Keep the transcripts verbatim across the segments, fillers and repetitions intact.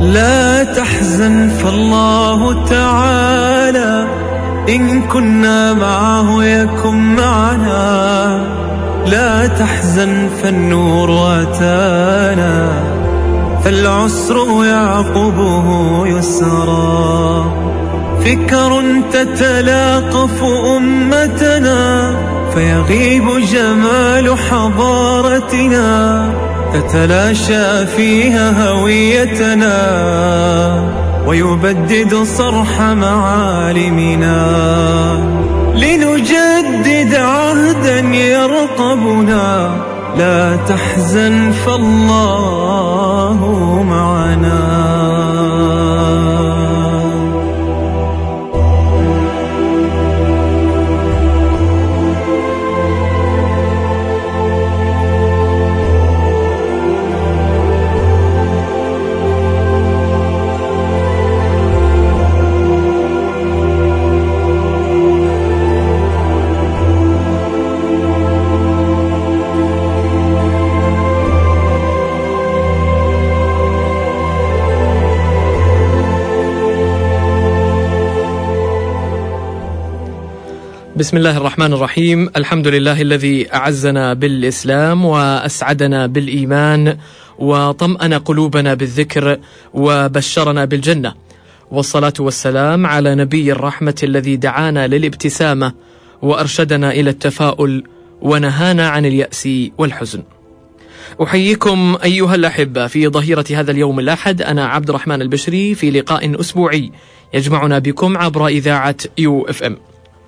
لا تحزن فالله تعالى إن كنا معه يكن معنا، لا تحزن فالنور أتانا، فالعسر يعقبه يسرا. فكر تتلاقف أمتنا فيغيب جمال حضارتنا، تتلاشى فيها هويتنا ويبدد صرح معالمنا. لنجدد عهدا يرقبنا، لا تحزن فالله معنا. بسم الله الرحمن الرحيم. الحمد لله الذي أعزنا بالإسلام وأسعدنا بالإيمان وطمأن قلوبنا بالذكر وبشرنا بالجنة، والصلاة والسلام على نبي الرحمة الذي دعانا للابتسامة وأرشدنا إلى التفاؤل ونهانا عن اليأس والحزن. أحييكم أيها الأحبة في ظهيرة هذا اليوم الأحد. أنا عبد الرحمن البشري في لقاء أسبوعي يجمعنا بكم عبر إذاعة يو اف ام.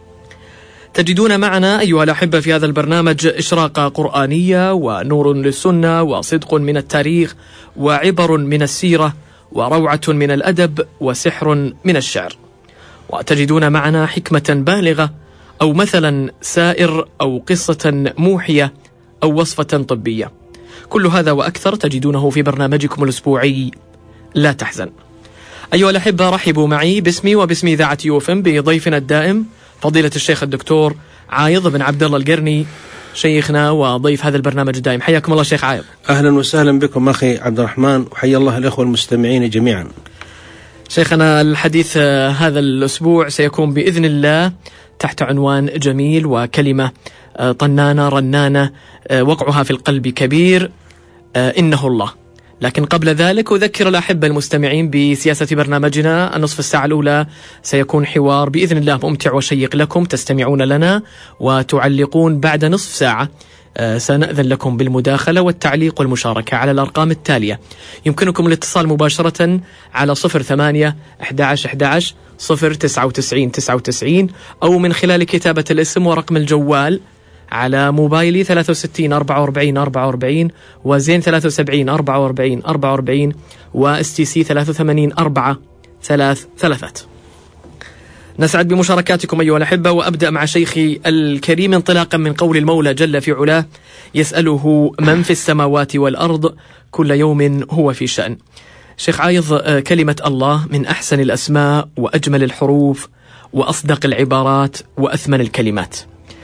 تجدون معنا أيها الأحبة في هذا البرنامج إشراقة قرآنية ونور للسنة وصدق من التاريخ وعبر من السيرة وروعة من الأدب وسحر من الشعر، وتجدون معنا حكمة بالغة أو مثلا سائر أو قصة موحية أو وصفة طبية. كل هذا وأكثر تجدونه في برنامجكم الأسبوعي لا تحزن. أيها الأحبة، رحبوا معي باسمي وباسم إذاعة يو اف ام بضيفنا الدائم فضيلة الشيخ الدكتور عايض بن عبد الله القرني، شيخنا وضيف هذا البرنامج الدائم. حياكم الله شيخ عايض. أهلا وسهلا بكم أخي عبد الرحمن، وحيا الله الأخوة المستمعين جميعا. شيخنا، الحديث هذا الأسبوع سيكون بإذن الله تحت عنوان جميل وكلمة طنانة رنانة وقعها في القلب كبير، إنه الله. لكن قبل ذلك أذكر الأحبة المستمعين بسياسة برنامجنا. النصف الساعة الأولى سيكون حوار بإذن الله ممتع وشيق لكم، تستمعون لنا وتعلقون. بعد نصف ساعة سنأذن لكم بالمداخلة والتعليق والمشاركة على الأرقام التالية. يمكنكم الاتصال مباشرة على صفر ثمانية أحد عشر أحد عشر صفر تسعة وتسعين تسعة وتسعين، أو من خلال كتابة الاسم ورقم الجوال على موبايلي ثلاثة وستين أربعة وأربعين أربعة وأربعين وزين ثلاثة وسبعين أربعة وأربعين أربعة وأربعين واس تي سي ثلاثة وثمانين أربعة ثلاث ثلاثات. نسعد بمشاركاتكم أيها الأحبة، وأبدأ مع شيخي الكريم انطلاقا من قول المولى جل في علاه: يسأله من في السماوات والأرض كل يوم هو في شأن. شيخ عايض، كلمة الله من أحسن الأسماء وأجمل الحروف وأصدق العبارات وأثمن الكلمات.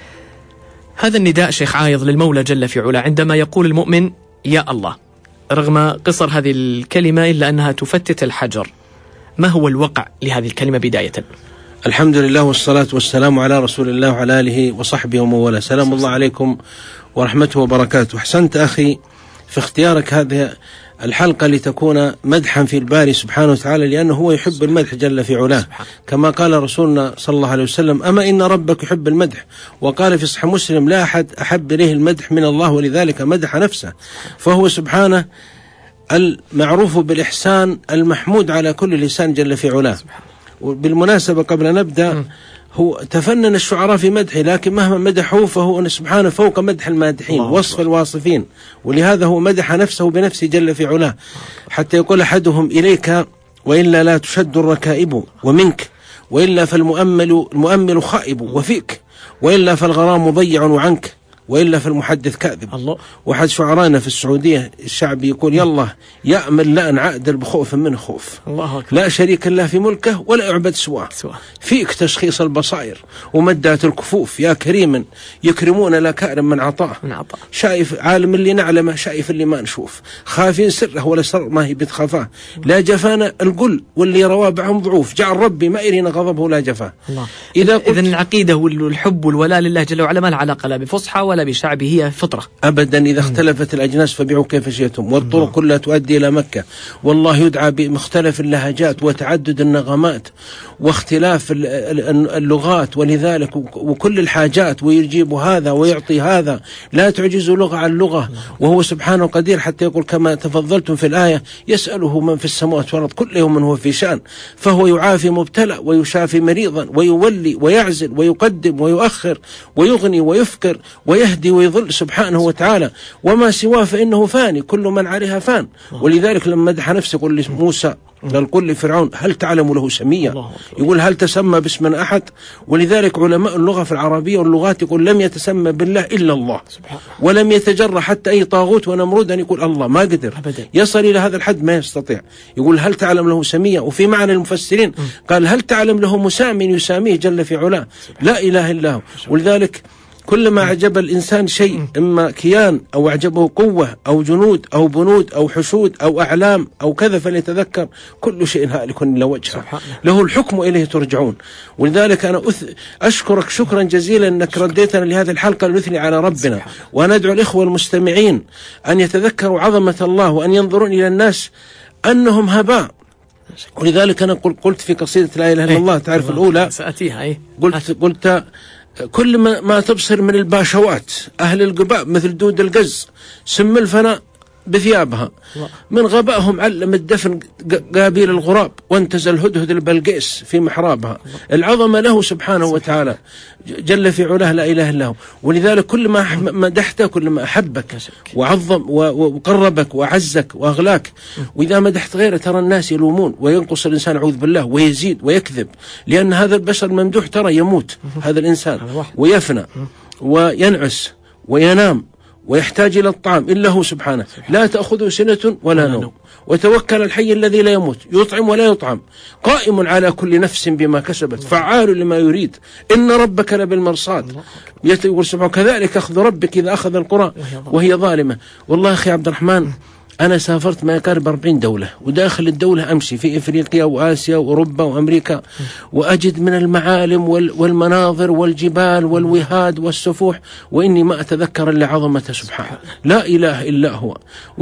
هذا النداء شيخ عايض للمولى جل في علاه عندما يقول المؤمن يا الله، رغم قصر هذه الكلمة إلا أنها تفتت الحجر. ما هو الوقع لهذه الكلمة بداية؟ الحمد لله والصلاة والسلام على رسول الله وعلى آله وصحبه ومن والاه. سلام الله عليكم ورحمته وبركاته. أحسنت أخي في اختيارك هذه الحلقة لتكون مدحا في الباري سبحانه وتعالى، لأنه هو يحب المدح جل في علاه، كما قال رسولنا صلى الله عليه وسلم: أما إن ربك يحب المدح. وقال في صحيح مسلم: لا أحد أحب إليه المدح من الله، ولذلك مدح نفسه. فهو سبحانه المعروف بالإحسان المحمود على كل لسان جل في علاه. وبالمناسبة قبل نبدأ، هو تفنن الشعراء في مدحه، لكن مهما مدحوه فهو سبحانه فوق مدح المادحين، وصف الواصفين، ولهذا هو مدح نفسه بنفسه جل في علاه، حتى يقول أحدهم: إليك وإلا لا تشد الركائب، ومنك وإلا فالمؤمل المؤمل خائب، وفيك وإلا فالغرام ضيع عنك، وإلا فالمحدث كاذب. الله. واحد شعرائنا في السعودية الشعبي يقول يلا يأمل لا نعدل بخوف من خوف. الله أكبر. لا شريك له في ملكه ولا يعبد سواه. فيك تشخيص البصائر ومدات الكفوف يا كريما يكرمون لا كارم من عطاه. من عطاه. شايف عالم اللي نعلمه شايف اللي ما نشوف، خافين سره ولا سر ما هي بتخافاه، لا جفانا القل واللي روابعهم ضعوف، جعل ربي ما يرينا غضبه لا جفاه. الله. إذا إذن العقيدة والحب والولاء لله جل وعلا ما لها علاقة لا بفصحى ولا بشعبه، هي فطرة أبدا. إذا اختلفت الأجناس فبيعوا كيف شئتم، والطرق كلها تؤدي إلى مكة، والله يدعى بمختلف اللهجات وتعدد النغمات واختلاف اللغات، ولذلك وكل الحاجات، ويجيب هذا ويعطي هذا، لا تعجز لغة عن لغة، وهو سبحانه قدير، حتى يقول كما تفضلتم في الآية يسأله من في السماوات والأرض كل يوم هو في شأن، فهو يعافي مبتلى ويشافي مريضا ويولي ويعزل ويقدم ويؤخر ويغني ويفكر ويهدي ويضل سبحانه وتعالى، وما سواه فإنه فاني، كل من عليها فان. ولذلك لما مدح نفسه يقول لموسى قال قل لفرعون هل تعلم له سميا، يقول هل تسمى باسم أحد. ولذلك علماء اللغة في العربية واللغات يقول لم يتسمى بالله إلا الله، ولم يتجرى حتى أي طاغوت ونمرود أن يقول الله، ما قدر يصل إلى هذا الحد، ما يستطيع. يقول هل تعلم له سميا. وفي معنى المفسرين قال هل تعلم له مسام يساميه جل في علاه، لا إله إلا هو. ولذلك كلما أعجب الإنسان شيء، إما كيان أو أعجبه قوة أو جنود أو بنود أو حشود أو أعلام أو كذا، فليتذكر كل شيء هالك إلا وجهه، له الحكم إليه ترجعون. ولذلك أنا أشكرك شكرا جزيلا أنك رديتنا لهذه الحلقة لنثني على ربنا، وندعو الإخوة المستمعين أن يتذكروا عظمة الله، وأن ينظرون إلى الناس أنهم هباء. ولذلك أنا قلت في قصيدة لا إله إلا الله تعرف الأولى، سأتيها قلت قلت كل ما, ما تبصر من الباشوات أهل القباء مثل دود القز سم الفناء بثيابها، من غبائهم علم الدفن قابيل الغراب وانتزل الهدهد البلقيس في محرابها. العظمة له سبحانه وتعالى جل في علاه لا إله إلا هو. ولذلك كل ما مدحته كل ما أحبك وعظم وقربك وعزك وأغلاك. وإذا مدحت غيره ترى الناس يلومون وينقص الإنسان أعوذ بالله ويزيد ويكذب، لأن هذا البشر ممدوح ترى يموت هذا الإنسان ويفنى وينعس وينام ويحتاج إلى الطعام إلا هو سبحانه، لا تأخذه سنة ولا نوم، وتوكل الحي الذي لا يموت يطعم ولا يطعم، قائم على كل نفس بما كسبت، فعال لما يريد، إن ربك لبالمرصاد. يقول سبحانه كذلك أخذ ربك إذا أخذ القرى وهي ظالمة. والله أخي عبد الرحمن أنا سافرت ما يقارب أربعين دولة، وداخل الدولة أمشي في إفريقيا وآسيا وأوروبا وأمريكا، وأجد من المعالم والمناظر والجبال والوهاد والسفوح وإني ما أتذكر إلا عظمته سبحانه، لا إله إلا هو.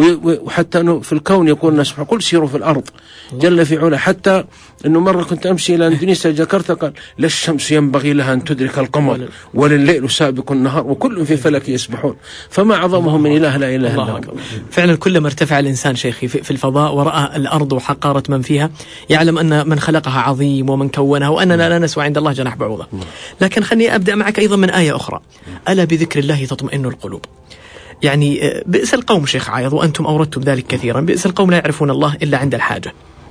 وحتى في الكون يقول سبحانه قل سيروا في الأرض جل في علا. حتى أنه مرة كنت أمشي إلى إندونيسيا جاكرتا قال لا الشمس ينبغي لها أن تدرك القمر ولا الليل سابق النهار وكل في فلك يسبحون، فما أعظمه من إله لا إله إلا هو. فعلا كلما ارتفع الإنسان شيخي في الفضاء ورأى الأرض وحقارة من فيها يعلم أن من خلقها عظيم ومن كونها، وأننا لا نسوى عند الله جناح بعوضة. لكن خلني أبدأ معك أيضا من آية أخرى، ألا بذكر الله تطمئن القلوب. يعني بئس القوم شيخ عايض، وأنتم أوردتم ذلك كثيرا، بئس القوم لا يعرفون الله إلا عند الحاجة.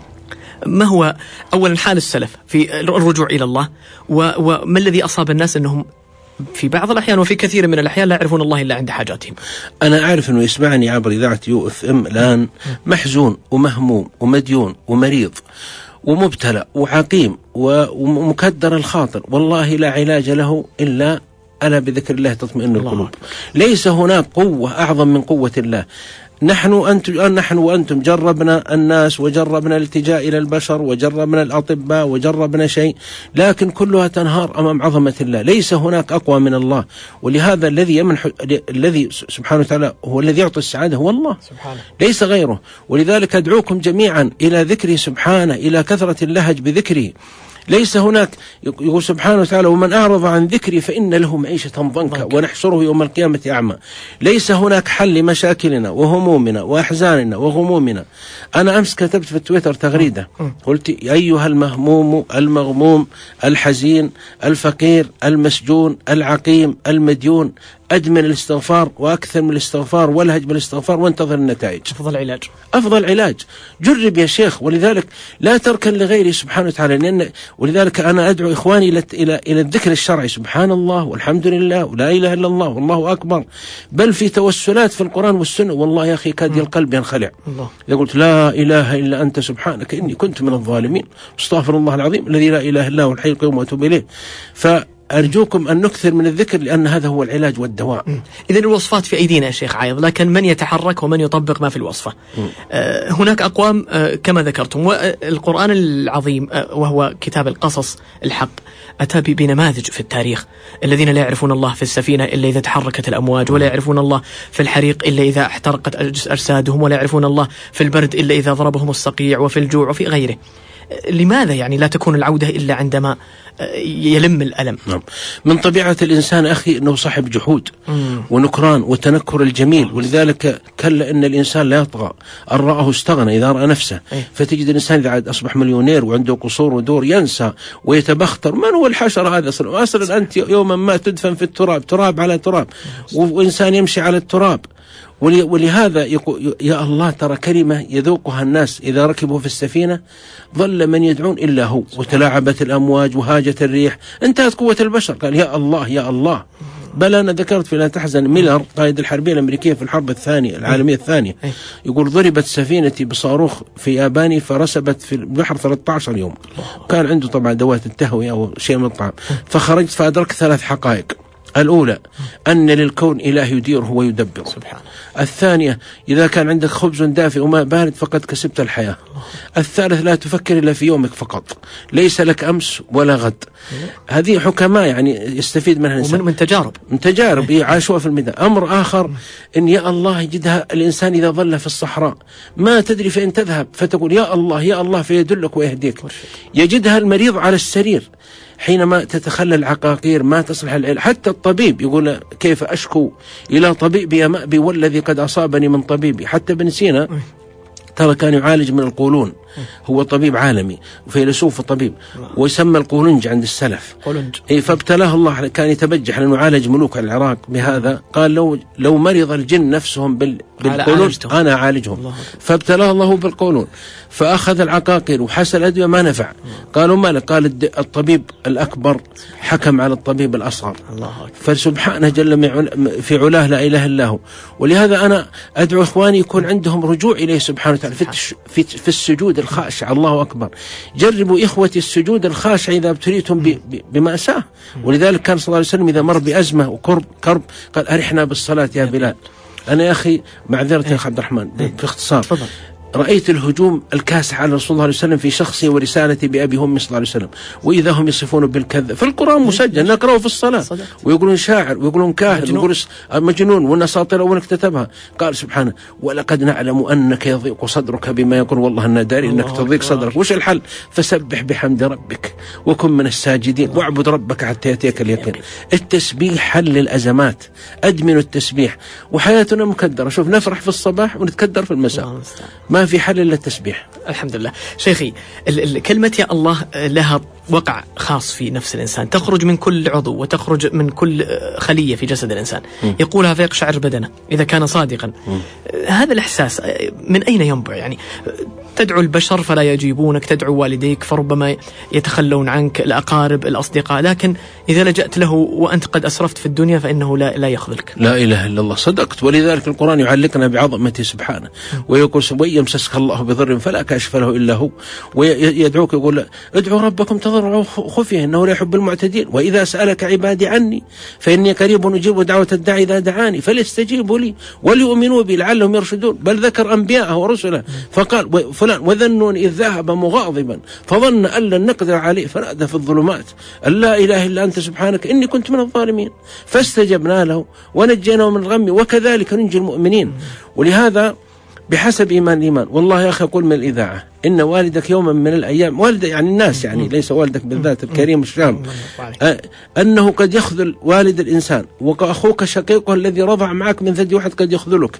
ما هو أولا حال السلف في الرجوع إلى الله، وما الذي أصاب الناس أنهم في بعض الأحيان وفي كثير من الأحيان لا يعرفون الله إلا عند حاجاتهم. أنا أعرف أنه يسمعني عبر إذاعة يو اف ام الآن محزون ومهموم ومديون ومريض ومبتلى وعقيم ومكدر الخاطر، والله لا علاج له إلا ألا بذكر الله تطمئن القلوب. ليس هناك قوة أعظم من قوة الله. نحن أنتم نحن وأنتم جربنا الناس وجربنا الالتجاء إلى البشر وجربنا الأطباء وجربنا شيء، لكن كلها تنهار أمام عظمة الله. ليس هناك أقوى من الله، ولهذا الذي يمنح الذي سبحانه وتعالى هو الذي يعطي السعادة هو الله سبحانه، ليس غيره. ولذلك أدعوكم جميعا إلى ذكره سبحانه، إلى كثرة اللهج بذكره. ليس هناك، يقول سبحانه وتعالى ومن أعرض عن ذكري فإن له معيشة ضنكا ونحشره يوم القيامة أعمى. ليس هناك حل لمشاكلنا وهمومنا وأحزاننا وغمومنا. أنا أمس كتبت في التويتر تغريدة قلت أيها المهموم المغموم الحزين الفقير المسجون العقيم المديون أدمن الاستغفار وأكثر من الاستغفار والهج بالاستغفار وانتظر النتائج. أفضل علاج. أفضل علاج. جرب يا شيخ، ولذلك لا تركن لغيره سبحانه وتعالى، لأن ولذلك أنا أدعو إخواني إلى إلى إلى الذكر الشرعي، سبحان الله والحمد لله ولا إله إلا الله والله أكبر، بل في توسلات في القرآن والسنة. والله يا أخي كاد القلب ينخلع إذا قلت لا إله إلا أنت سبحانك إني كنت من الظالمين، استغفر الله العظيم الذي لا إله إلا هو الحي القيوم وأتوب إليه. فأرجوكم أن نكثر من الذكر، لأن هذا هو العلاج والدواء. إذن الوصفات في أيدينا يا شيخ عايض، لكن من يتحرك ومن يطبق ما في الوصفة؟ آه هناك أقوام آه كما ذكرتم، والقرآن العظيم آه وهو كتاب القصص الحق أتى بنماذج في التاريخ، الذين لا يعرفون الله في السفينة إلا إذا تحركت الأمواج، ولا يعرفون الله في الحريق إلا إذا احترقت أجسادهم، ولا يعرفون الله في البرد إلا إذا ضربهم الصقيع، وفي الجوع وفي غيره. لماذا يعني لا تكون العودة إلا عندما يلم الألم؟ نعم. من طبيعة الإنسان أخي أنه صاحب جحود مم. ونكران وتنكر الجميل، ولذلك كلا إن الإنسان لا يطغى أن رآه استغنى إذا رأى نفسه. أيه. فتجد الإنسان إذا عاد أصبح مليونير وعنده قصور ودور ينسى ويتبختر. من هو الحشر هذا أصلا؟ أصلا أنت يوما ما تدفن في التراب، تراب على تراب، وإنسان يمشي على التراب. ولهذا يقول يا الله ترى كلمة يذوقها الناس إذا ركبوا في السفينة، ظل من يدعون إلا هو، وتلاعبت الأمواج وهاجت الريح، انتهت قوة البشر. قال يا الله يا الله. بل أنا ذكرت في لا تحزن ميلر قائد الحربية الأمريكية في الحرب الثانية العالمية الثانية، يقول ضربت سفينتي بصاروخ في ياباني فرسبت في البحر ثلاثة عشر يوم، كان عنده طبعا أدوات التهوية أو شيء من الطعام، فخرجت فأدركت ثلاث حقائق. الأولى أن للكون إله يديره ويدبره. سبحان. الثانية إذا كان عندك خبز دافئ وماء بارد فقد كسبت الحياة. الثالث لا تفكر إلا في يومك فقط، ليس لك أمس ولا غد. هذه حكماء يعني يستفيد منها الإنسان ومن من تجارب من تجارب عاشوها في الميدان. أمر آخر إن يا الله يجدها الإنسان إذا ظل في الصحراء ما تدري فين تذهب، فتقول يا الله يا الله فيدلك ويهديك. يجدها المريض على السرير حينما تتخلى العقاقير ما تصلح العلاج. حتى الطبيب يقول كيف أشكو إلى طبيبي يا مأبي والذي قد أصابني من طبيبي. حتى ابن سينا ترى كان يعالج من القولون، هو طبيب عالمي وفيلسوف وطبيب، ويسمى القولنج عند السلف. قولنج. إيه فابتلاه الله، كان يتبجح لأنه عالج ملوك العراق بهذا. قال لو لو مرض الجن نفسهم بال بالقولون أنا أعالجهم. فابتلاه الله بالقولون، فأخذ العقاقير وحسن الأدوية ما نفع. قالوا ما لك؟ قال الطبيب الأكبر حكم على الطبيب الأصغر. فسبحانه جل في علاه لا إله إلا هو. ولهذا أنا أدعو إخواني يكون عندهم رجوع إليه سبحانه وتعالى في في, في السجود الخاشع. الله أكبر. جربوا إخوتي السجود الخاشع إذا ابتليتم بمأساة. ولذلك كان صلى الله عليه وسلم إذا مر بأزمة وكرب كرب قال أرحنا بالصلاة يا بلال. أنا يا أخي معذرة يا أخي عبد الرحمن في اختصار، فضل. رأيت الهجوم الكاسح على رسول الله عليه وسلم في شخصي ورسالتي بأبي هم صلى الله عليه وسلم، وإذا هم يصفون بالكذب في القرآن مسجل نقرأه في الصلاة صدق. ويقولون شاعر ويقولون كاهن ويقولون مجنون والنساطير أول كتبها. قال سبحانه ولقد نعلم أنك يضيق صدرك بما يقول والله أن داري أنك تضيق صدرك. وش الحل؟ فسبح بحمد ربك وكن من الساجدين واعبد ربك حتى يأتيك اليقين. التسبيح حل الأزمات، أدمنوا التسبيح. وحياتنا مكدرة، شوف نفرح في الصباح ونتكدر في المساء، ما في حل إلا التسبيح. الحمد لله. شيخي الكلمة يا الله لها وقع خاص في نفس الإنسان، تخرج من كل عضو وتخرج من كل خلية في جسد الإنسان، م. يقولها فيقشعر بدنه إذا كان صادقا. م. هذا الإحساس من أين ينبع؟ يعني تدعو البشر فلا يجيبونك، تدعو والديك فربما يتخلون عنك، الأقارب الأصدقاء، لكن إذا لجأت له وأنت قد أسرفت في الدنيا فإنه لا, لا يخذلك. لا إله إلا الله. صدقت. ولذلك القرآن يعلقنا بعظمته سبحانه، ويقول ويمسسك الله بضر فلا كاشف له إلا هو، ويدعوك يقول ادعوا ربكم تضرعوا خفيه إنه لا يحب المعتدين، وإذا سألك عبادي عني فإني قريب أجيب دعوة الداعي إذا دعاني فليستجيبوا لي وليؤمنوا بي لعلهم يرشدون. بل ذكر أنبياءه ورسله فقال فلان وذنون إذ ذهب مغاضبا فظن أن لن نقدر عليه فنادى في الظلمات أن لا إله إلا أنت سبحانك إني كنت من الظالمين فاستجبنا له ونجيناه من الغم وكذلك ننجي المؤمنين. ولهذا بحسب إيمان الإيمان. والله يا أخي أقول من الإذاعة إن والدك يوما من الأيام، والد يعني الناس يعني ليس والدك بالذات الكريم الشام، أنه قد يخذل والد الإنسان، وأخوك شقيقه الذي رضع معك من ثدي واحد قد يخذلك،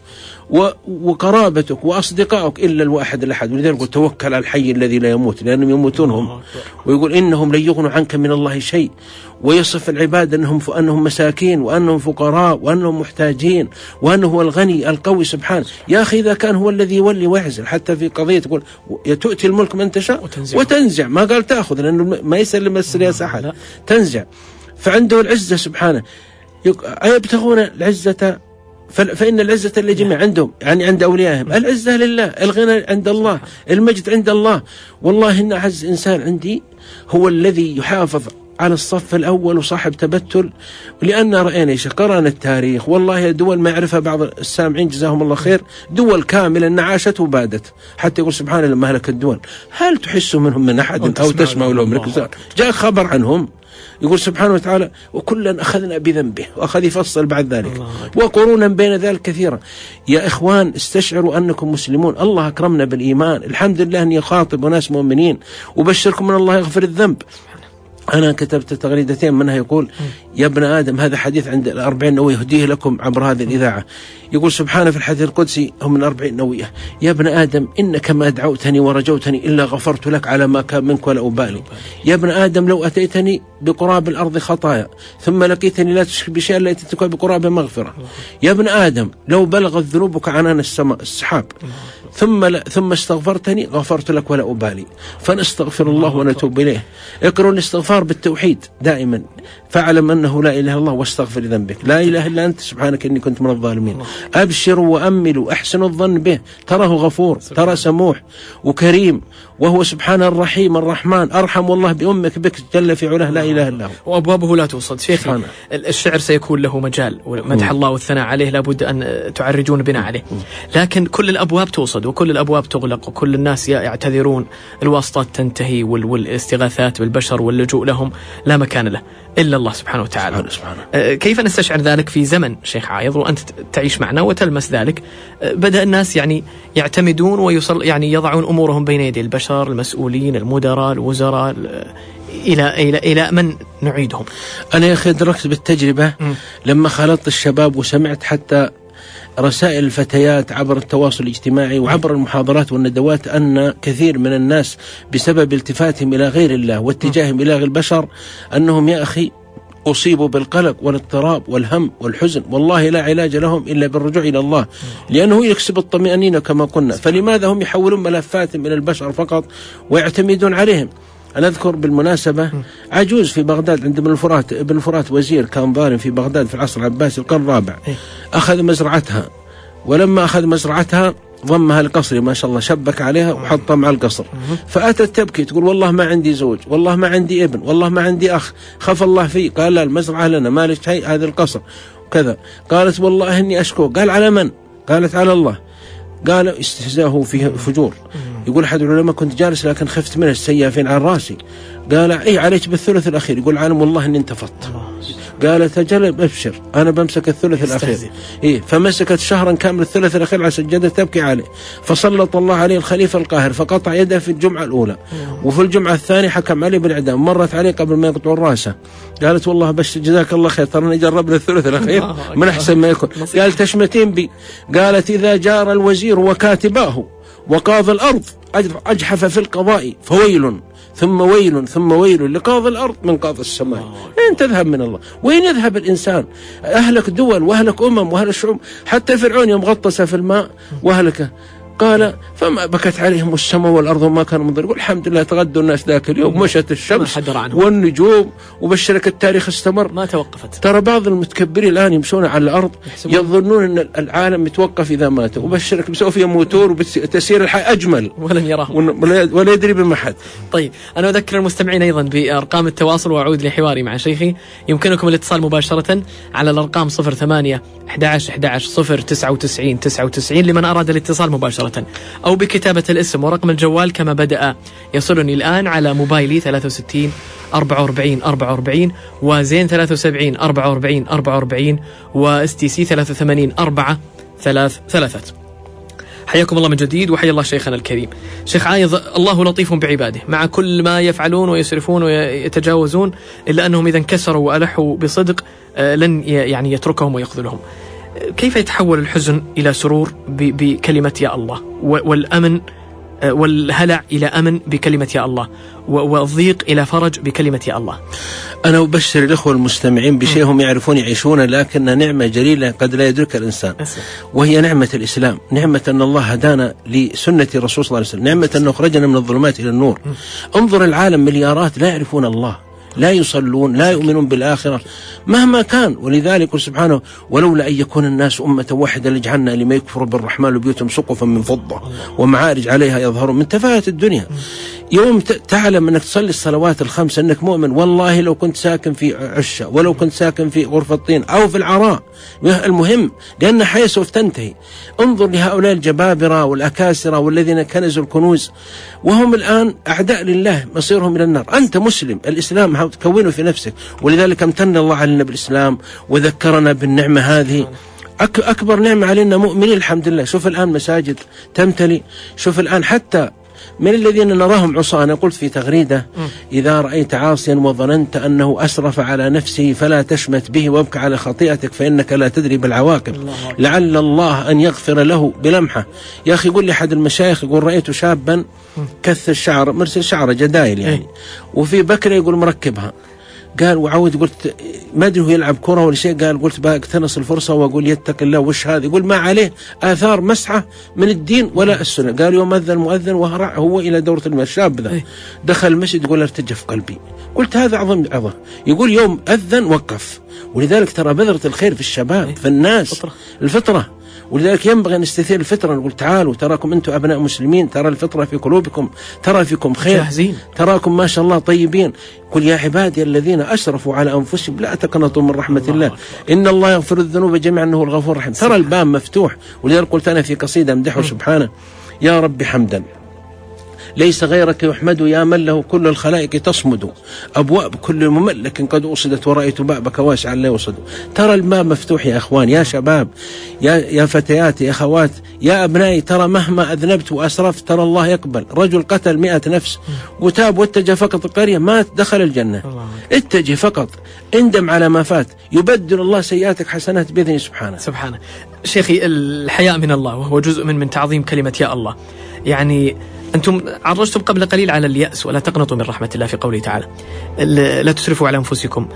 وقرابتك وأصدقائك إلا الواحد الأحد. ولذلك يقول توكل على الحي الذي لا يموت لأنهم يموتون هم. ويقول إنهم لن يغنوا عنك من الله شيء، ويصف العباد أنهم أنهم مساكين وأنهم فقراء وأنهم محتاجين وأنه هو الغني القوي سبحانه. يا أخي إذا كان هو الذي يولي ويعزل، حتى في قضية تقول تؤتي الملك من تشاء وتنزع, وتنزع. ما قال تأخذ لأنه ما يسلم السياسة أحد، تنزع. فعنده العزة سبحانه. أيبتغون العزة فإن العزة للجميع عندهم، يعني عند أوليائهم. العزة لله، الغنى عند الله، المجد عند الله. والله إن أعز إنسان عندي هو الذي يحافظ على الصف الأول وصاحب تبتل. لأن رأينا قرأنا التاريخ، والله دول ما يعرفها بعض السامعين جزاهم الله خير، دول كاملة نعاشت وبادت، حتى يقول سبحان الله مهلك الدول. هل تحس منهم من أحد أو تسمع لهم؟ جاء خبر عنهم يقول سبحانه وتعالى وكلا أخذنا بذنبه، وأخذ يفصل بعد ذلك، وقرونا بين ذلك كثيرا. يا إخوان استشعروا أنكم مسلمون، الله أكرمنا بالإيمان، الحمد لله أن يخاطب ناس مؤمنين، وبشركم من الله يغفر الذنب. أنا كتبت تغريدتين منها يقول يا ابن آدم، هذا حديث عند الأربعين نووية يهديه لكم عبر هذه الإذاعة، يقول سبحانه في الحديث القدسي هم من أربعين نووية: يا ابن آدم إنك ما دعوتني ورجوتني إلا غفرت لك على ما كان منك ولا أبالي. يا ابن آدم لو أتيتني بقراب الأرض خطايا ثم لقيتني لا تشرك بشيء إلا أتيتك بقراب مغفرة. يا ابن آدم لو بلغت ذنوبك عنان السماء السحاب ثم ل... ثم استغفرتني غفرت لك ولا أبالي. فنستغفر الله ونتوب إليه. اقرأوا الاستغفار بالتوحيد دائما، فاعلم أنه لا إله إلا الله واستغفر ذنبك، لا إله إلا أنت سبحانك إني كنت من الظالمين. أبشروا وأملوا أحسنوا الظن به، تراه غفور، ترى سموح وكريم، وهو سبحانه الرحيم الرحمن، أرحم والله بأمك بك جل في علاه، لا إله إلا هو. وأبوابه لا توصد. شيخي الشعر سيكون له مجال، ومدح الله والثناء عليه لابد أن تعرجون بنا عليه، لكن كل الأبواب توصد وكل الأبواب تغلق وكل الناس يعتذرون، الواسطات تنتهي والاستغاثات بالبشر واللجوء لهم لا مكان له إلا الله سبحانه وتعالى. سبحانه سبحانه. كيف نستشعر ذلك في زمن شيخ عايض وأنت تعيش معنا وتلمس ذلك؟ بدأ الناس يعني يعتمدون ويصل يعني يضعون أمورهم بين يدي البشر، المسؤولين، المدراء، الوزراء، إلى إلى إلى من نعيدهم؟ أنا يا أخي أدركت بالتجربة م. لما خلطت الشباب وسمعت حتى رسائل الفتيات عبر التواصل الاجتماعي وعبر المحاضرات والندوات أن كثير من الناس بسبب التفاتهم إلى غير الله واتجاههم إلى غير البشر أنهم يا أخي أصيبوا بالقلق والاضطراب والهم والحزن، والله لا علاج لهم إلا بالرجوع إلى الله، لأنه يكسب الطمأنينة كما قلنا. فلماذا هم يحولون ملفاتهم إلى البشر فقط ويعتمدون عليهم؟ أنا أذكر بالمناسبة عجوز في بغداد عند ابن الفرات، ابن الفرات وزير كان ظالم في بغداد في العصر العباسي القرن الرابع، أخذ مزرعتها، ولما أخذ مزرعتها ضمها لقصري ما شاء الله، شبك عليها وحطها مع القصر. فأتت تبكي تقول والله ما عندي زوج، والله ما عندي ابن، والله ما عندي أخ، خف الله فيه. قال لا المزرعة لنا، مالك شيء، هذا القصر كذا. قالت والله إني أشكو. قال على من؟ قالت على الله. قال استهزاءه فيه فجور. يقول أحد العلماء كنت جالس لكن خفت من السيافين على راسي. قال إيه عليك بالثلث الأخير. يقول عالم والله إني انتفضت. قالت أجل أبشر أنا بمسك الثلث الأخير. إيه فمسكت شهرا كامل الثلث الأخير على سجادة تبكي عليه، فسلط الله عليه الخليفة القاهر فقطع يده في الجمعة الأولى، وفي الجمعة الثانية حكم عليه بالإعدام. مرت عليه قبل ما يقطعوا راسه. قالت والله بس جزاك الله خير، ترى جربنا الثلث الأخير من أحسن ما يكون. قال تشمتين بي. قالت إذا جار الوزير وكاتباه وقاضي الأرض أجحف في القضاء فويل ثم ويل ثم ويل لقاضي الأرض من قاضي السماء. أين تذهب من الله؟ وين يذهب الإنسان؟ أهلك دول وأهلك أمم وأهل الشعوب، حتى فرعون يوم غطس في الماء وأهلكه قال فما بكت عليهم السماء والأرض وما كانوا منظرين. يقول الحمد لله تغدوا الناس ذاك اليوم، مشت الشمس والنجوم وبشرك التاريخ استمر ما توقفت. ترى بعض المتكبرين الآن يمشون على الأرض يظنون أن العالم يتوقف إذا ماتوا، وبشرك بسوف يموتون وتسير الحياة أجمل ولن يراهم ولا يدري بمحد. طيب أنا أذكر المستمعين أيضا بأرقام التواصل وأعود لحواري مع شيخي. يمكنكم الاتصال مباشرة على الأرقام صفر ثمانية أحد عشر أحد عشر صفر تسعة وتسعين تسعة وتسعين لمن أراد الاتصال مباشرة، أو بكتابة الاسم ورقم الجوال كما بدأ يصلني الآن على موبايلي ثلاثة وستين أربعة وأربعين أربعة وأربعين وزين ثلاثة وسبعين أربعة وأربعين أربعة وأربعين واس تي سي ثلاثة وثمانين أربعة ثلاث ثلاثة. حياكم الله من جديد وحيا الله شيخنا الكريم. شيخ عايض، الله لطيف بعباده مع كل ما يفعلون ويسرفون ويتجاوزون، إلا أنهم إذا انكسروا وألحوا بصدق لن يعني يتركهم ويخذلهم. كيف يتحول الحزن إلى سرور بكلمة يا الله، والأمن والهلع إلى أمن بكلمة يا الله، والضيق إلى فرج بكلمة يا الله؟ أنا أبشر الأخوة المستمعين بشيء هم يعرفون يعيشون، لكنها نعمة جليلة قد لا يدركها الإنسان، وهي نعمة الإسلام، نعمة أن الله هدانا لسنة الرسول صلى الله عليه وسلم، نعمة أن أخرجنا من الظلمات إلى النور. انظر العالم مليارات لا يعرفون الله، لا يصلون، لا يؤمنون بالآخرة مهما كان. ولذلك سبحانه ولولا أن يكون الناس أمة واحدة لجعلنا لما يكفر بالرحمن وبيوتهم سقفا من فضة ومعارج عليها يظهرون من تفاهة الدنيا. يوم تعلم أنك تصلي الصلوات الخمس أنك مؤمن، والله لو كنت ساكن في عشة ولو كنت ساكن في غرفة طين أو في العراء، المهم لأن حياة سوف تنتهي. انظر لهؤلاء الجبابرة والأكاسرة والذين كنزوا الكنوز وهم الآن أعداء لله مصيرهم إلى النار. أنت مسلم، الإسلام تكونه في نفسك، ولذلك امتن الله علينا بالإسلام وذكرنا بالنعمة هذه. أك أكبر نعمة علينا مؤمنين الحمد لله. شوف الآن مساجد تمتلي، شوف الآن حتى من الذين نراهم عصاة. أنا قلت في تغريدة: إذا رأيت عاصيا وظننت أنه أسرف على نفسه فلا تشمت به وابك على خطيئتك فإنك لا تدري بالعواقب، لعل الله أن يغفر له بلمحة. يا أخي يقول لي أحد المشايخ، يقول رأيت شابا كث الشعر، مرسل شعره جدايل يعني، وفي بكرة يقول مركبها. قال وعود، قلت ما أدري هو يلعب كرة ولا شيء، قال قلت بقتنص الفرصة وأقول يتق الله وش هذا؟ يقول ما عليه آثار مسحة من الدين ولا السنة. قال يوم أذن مؤذن وهرع هو إلى دورة الماء، الشاب ذا دخل المسجد يقول ارتجف قلبي. قلت هذا أعظم عظة. يقول يوم أذن وقف. ولذلك ترى بذرة الخير في الشباب في الناس الفطرة، ولذلك ينبغي أن نستثير الفطرة. نقول تعالوا تراكم أنتم أبناء مسلمين، ترى الفطرة في قلوبكم، ترى فيكم خير جاهزين. تراكم ما شاء الله طيبين. قل يا عبادي الذين أسرفوا على أنفسهم لا تقنطوا من رحمة الله, الله إن الله يغفر الذنوب جميعا إنه الغفور الرحيم. ترى الباب مفتوح. ولذلك قلت أنا في قصيدة أمدحه سبحانه: يا رب حمدا ليس غيرك يحمد، يا من له كل الخلائق تصمد، أبواب كل مملك قد أصدت ورأيت بابك واسعا لا يوصد. ترى الباب مفتوح يا أخوان، يا شباب، يا يا فتيات، يا أخوات، يا أبنائي. ترى مهما أذنبت وأسرفت ترى الله يقبل. رجل قتل مئة نفس وتاب واتجه فقط القرية، مات دخل الجنة. اتجه فقط، اندم على ما فات، يبدل الله سيئاتك حسنات بإذنه سبحانه. سبحانه. شيخي، الحياء من الله وهو جزء من من تعظيم كلمة يا الله. يعني أنتم عرجتم قبل قليل على اليأس ولا تقنطوا من رحمة الله في قوله تعالى لا تسرفوا على أنفسكم.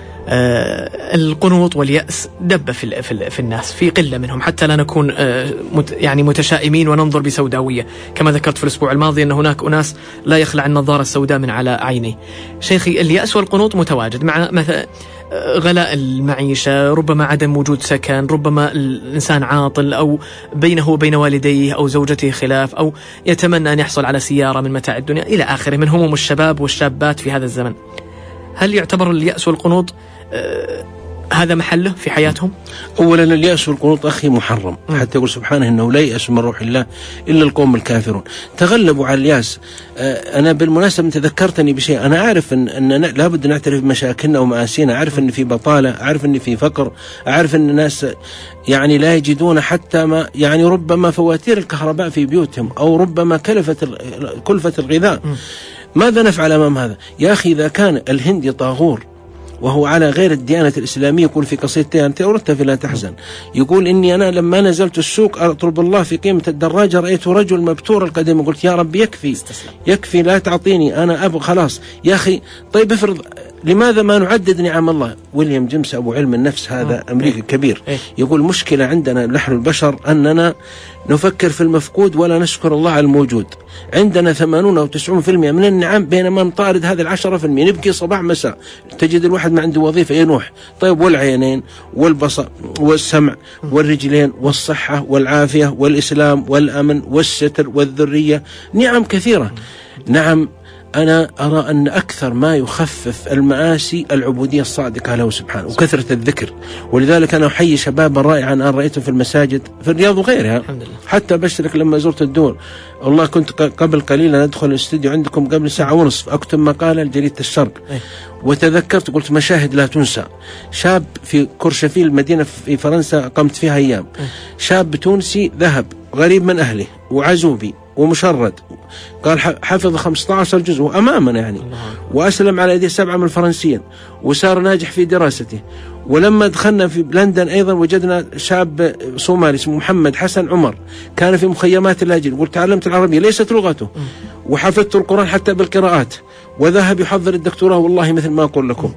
آه القنوط واليأس دب في, في, في الناس، في قلة منهم، حتى لا نكون آه مت يعني متشائمين وننظر بسوداوية. كما ذكرت في الأسبوع الماضي أن هناك أناس لا يخلع النظارة السوداء من على عينيه. شيخي، اليأس والقنوط متواجد مع مثلا غلاء المعيشة، ربما عدم وجود سكن، ربما الإنسان عاطل أو بينه وبين والديه أو زوجته خلاف، أو يتمنى أن يحصل على سيارة من متاع الدنيا إلى آخره من هموم الشباب والشابات في هذا الزمن. هل يعتبر اليأس والقنوط آه هذا محله في حياتهم؟ أولا اليأس والقنوط أخي محرم، حتى يقول سبحانه إنه لا يأس من روح الله إلا القوم الكافرون. تغلبوا على اليأس. أنا بالمناسبة تذكرتني بشيء. أنا أعرف أن, أن لابد نعترف بمشاكلنا ومآسينا، أعرف أن في بطالة، أعرف أن في فقر، أعرف أن الناس يعني لا يجدون حتى ما يعني ربما فواتير الكهرباء في بيوتهم، أو ربما كلفة كلفة الغذاء. ماذا نفعل أمام هذا؟ يا أخي إذا كان الهندي طاغور وهو على غير الديانة الإسلامية، يقول في قصيدته أنت أردت فلا تحزن، يقول إني أنا لما نزلت السوق أطلب الله في قيمة الدراجة رأيت رجل مبتور القدم، قلت يا رب يكفي يكفي لا تعطيني، أنا أبغى خلاص. يا أخي طيب افرض، لماذا ما نعدد نعم الله؟ ويليام جيمس أبو علم النفس هذا أمريكي كبير يقول مشكلة عندنا نحن البشر أننا نفكر في المفقود ولا نشكر الله على الموجود. عندنا ثمانون أو تسعون في المئة من النعم، بينما نطارد هذا العشرة في المئة، نبكي صباح مساء. تجد الواحد ما عنده وظيفة ينوح. طيب والعينين والبصر والسمع والرجلين والصحة والعافية والإسلام والأمن والستر والذرية، نعم كثيرة. نعم أنا أرى أن أكثر ما يخفف المآسي العبودية الصادقة له سبحانه وكثرة الذكر. ولذلك أنا أحيي شبابا رائعا أن رأيتهم في المساجد في الرياض وغيرها. حتى بشرك لما زرت الدول، والله كنت قبل قليل أدخل الاستوديو عندكم قبل ساعة ونصف أكتب مقالة لجريدة الشرق، وتذكرت قلت مشاهد لا تنسى. شاب في كورشافيل، مدينة في فرنسا قمت فيها أيام، شاب تونسي ذهب غريب من أهله وعزوبي ومشرد. قال حفظ خمسة عشر جزء أمامنا يعني، وأسلم على يديه سبعة من الفرنسيين، وصار ناجح في دراسته. ولما دخلنا في لندن أيضا وجدنا شاب صومالي اسمه محمد حسن عمر، كان في مخيمات اللاجئين، قلت تعلمت العربية ليست لغته، وحفظت القرآن حتى بالقراءات، وذهب يحضر الدكتوراه والله مثل ما أقول لكم،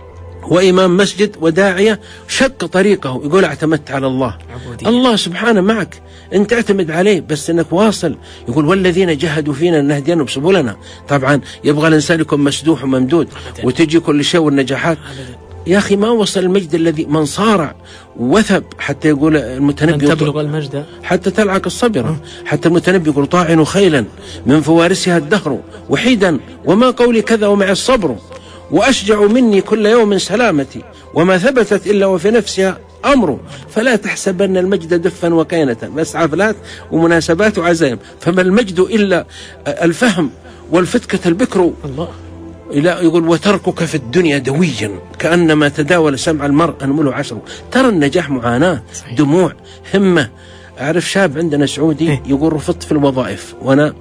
وإمام مسجد وداعية. شق طريقه، يقول اعتمدت على الله. عبودية. الله سبحانه معك، أنت اعتمد عليه بس أنك واصل. يقول والذين جهدوا فينا لنهدينهم سبلنا. طبعا يبغى الإنسان يكون مسدوح وممدود وتجي كل شيء والنجاحات. يا أخي ما وصل المجد الذي من صارع وثب، حتى يقول المتنبي من تبلغ المجد حتى تلعق الصبرة. حتى المتنبي يقول طاعن خيلا من فوارسها الدهر وحيدا، وما قولي كذا ومع الصبر، وأشجع مني كل يوم سلامتي، وما ثبتت إلا وفي نفسها أمر، فلا تحسبن المجد دفا وكينة، بس عفلات ومناسبات وعزائم، فما المجد إلا الفهم والفتكة البكر. الله. إلى يقول وتركك في الدنيا دويا كأنما تداول سمع المرء أنمله عشر. ترى النجاح معاناة، دموع، همة. أعرف شاب عندنا سعودي يقول رفضت في الوظائف وأنا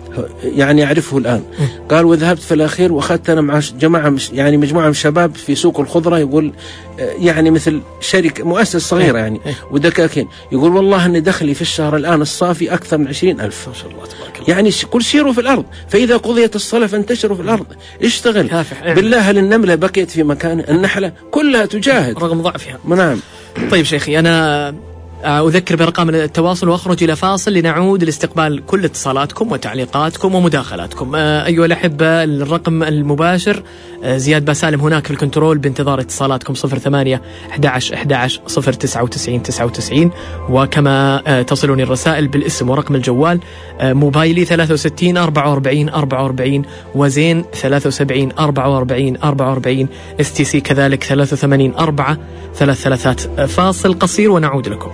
يعني أعرفه الآن. قال وذهبت في الأخير وأخذت أنا مع جماعة يعني مجموعة من الشباب في سوق الخضرة، يقول يعني مثل شركة مؤسسة صغيرة يعني ودكاكين. يقول والله أن دخلي في الشهر الآن الصافي أكثر من عشرين ألف. ما شاء الله تبارك الله. يعني كل سيروا في الأرض، فإذا قضيت الصلاة فانتشروا في الأرض. اشتغل بالله. هل النملة بقيت في مكان؟ النحلة كلها تجاهد رغم ضعفها. نعم. طيب شيخي، أنا أذكر برقم التواصل وأخرج إلى فاصل لنعود لاستقبال كل اتصالاتكم وتعليقاتكم ومداخلاتكم. أيها الأحبة، الرقم المباشر زياد باسالم هناك في الكنترول بانتظار اتصالاتكم صفر ثمانية أحد عشر أحد عشر صفر تسعة وتسعين تسعة وتسعين، وكما تصلني الرسائل بالاسم ورقم الجوال. موبايلي ثلاثة وستين أربعة وأربعين أربعة وأربعين، وزين ثلاثة وسبعين أربعة وأربعين أربعة وأربعين، اس تي سي كذلك ثلاثة وثمانين أربعة ثلاث ثلاثات. فاصل قصير ونعود لكم.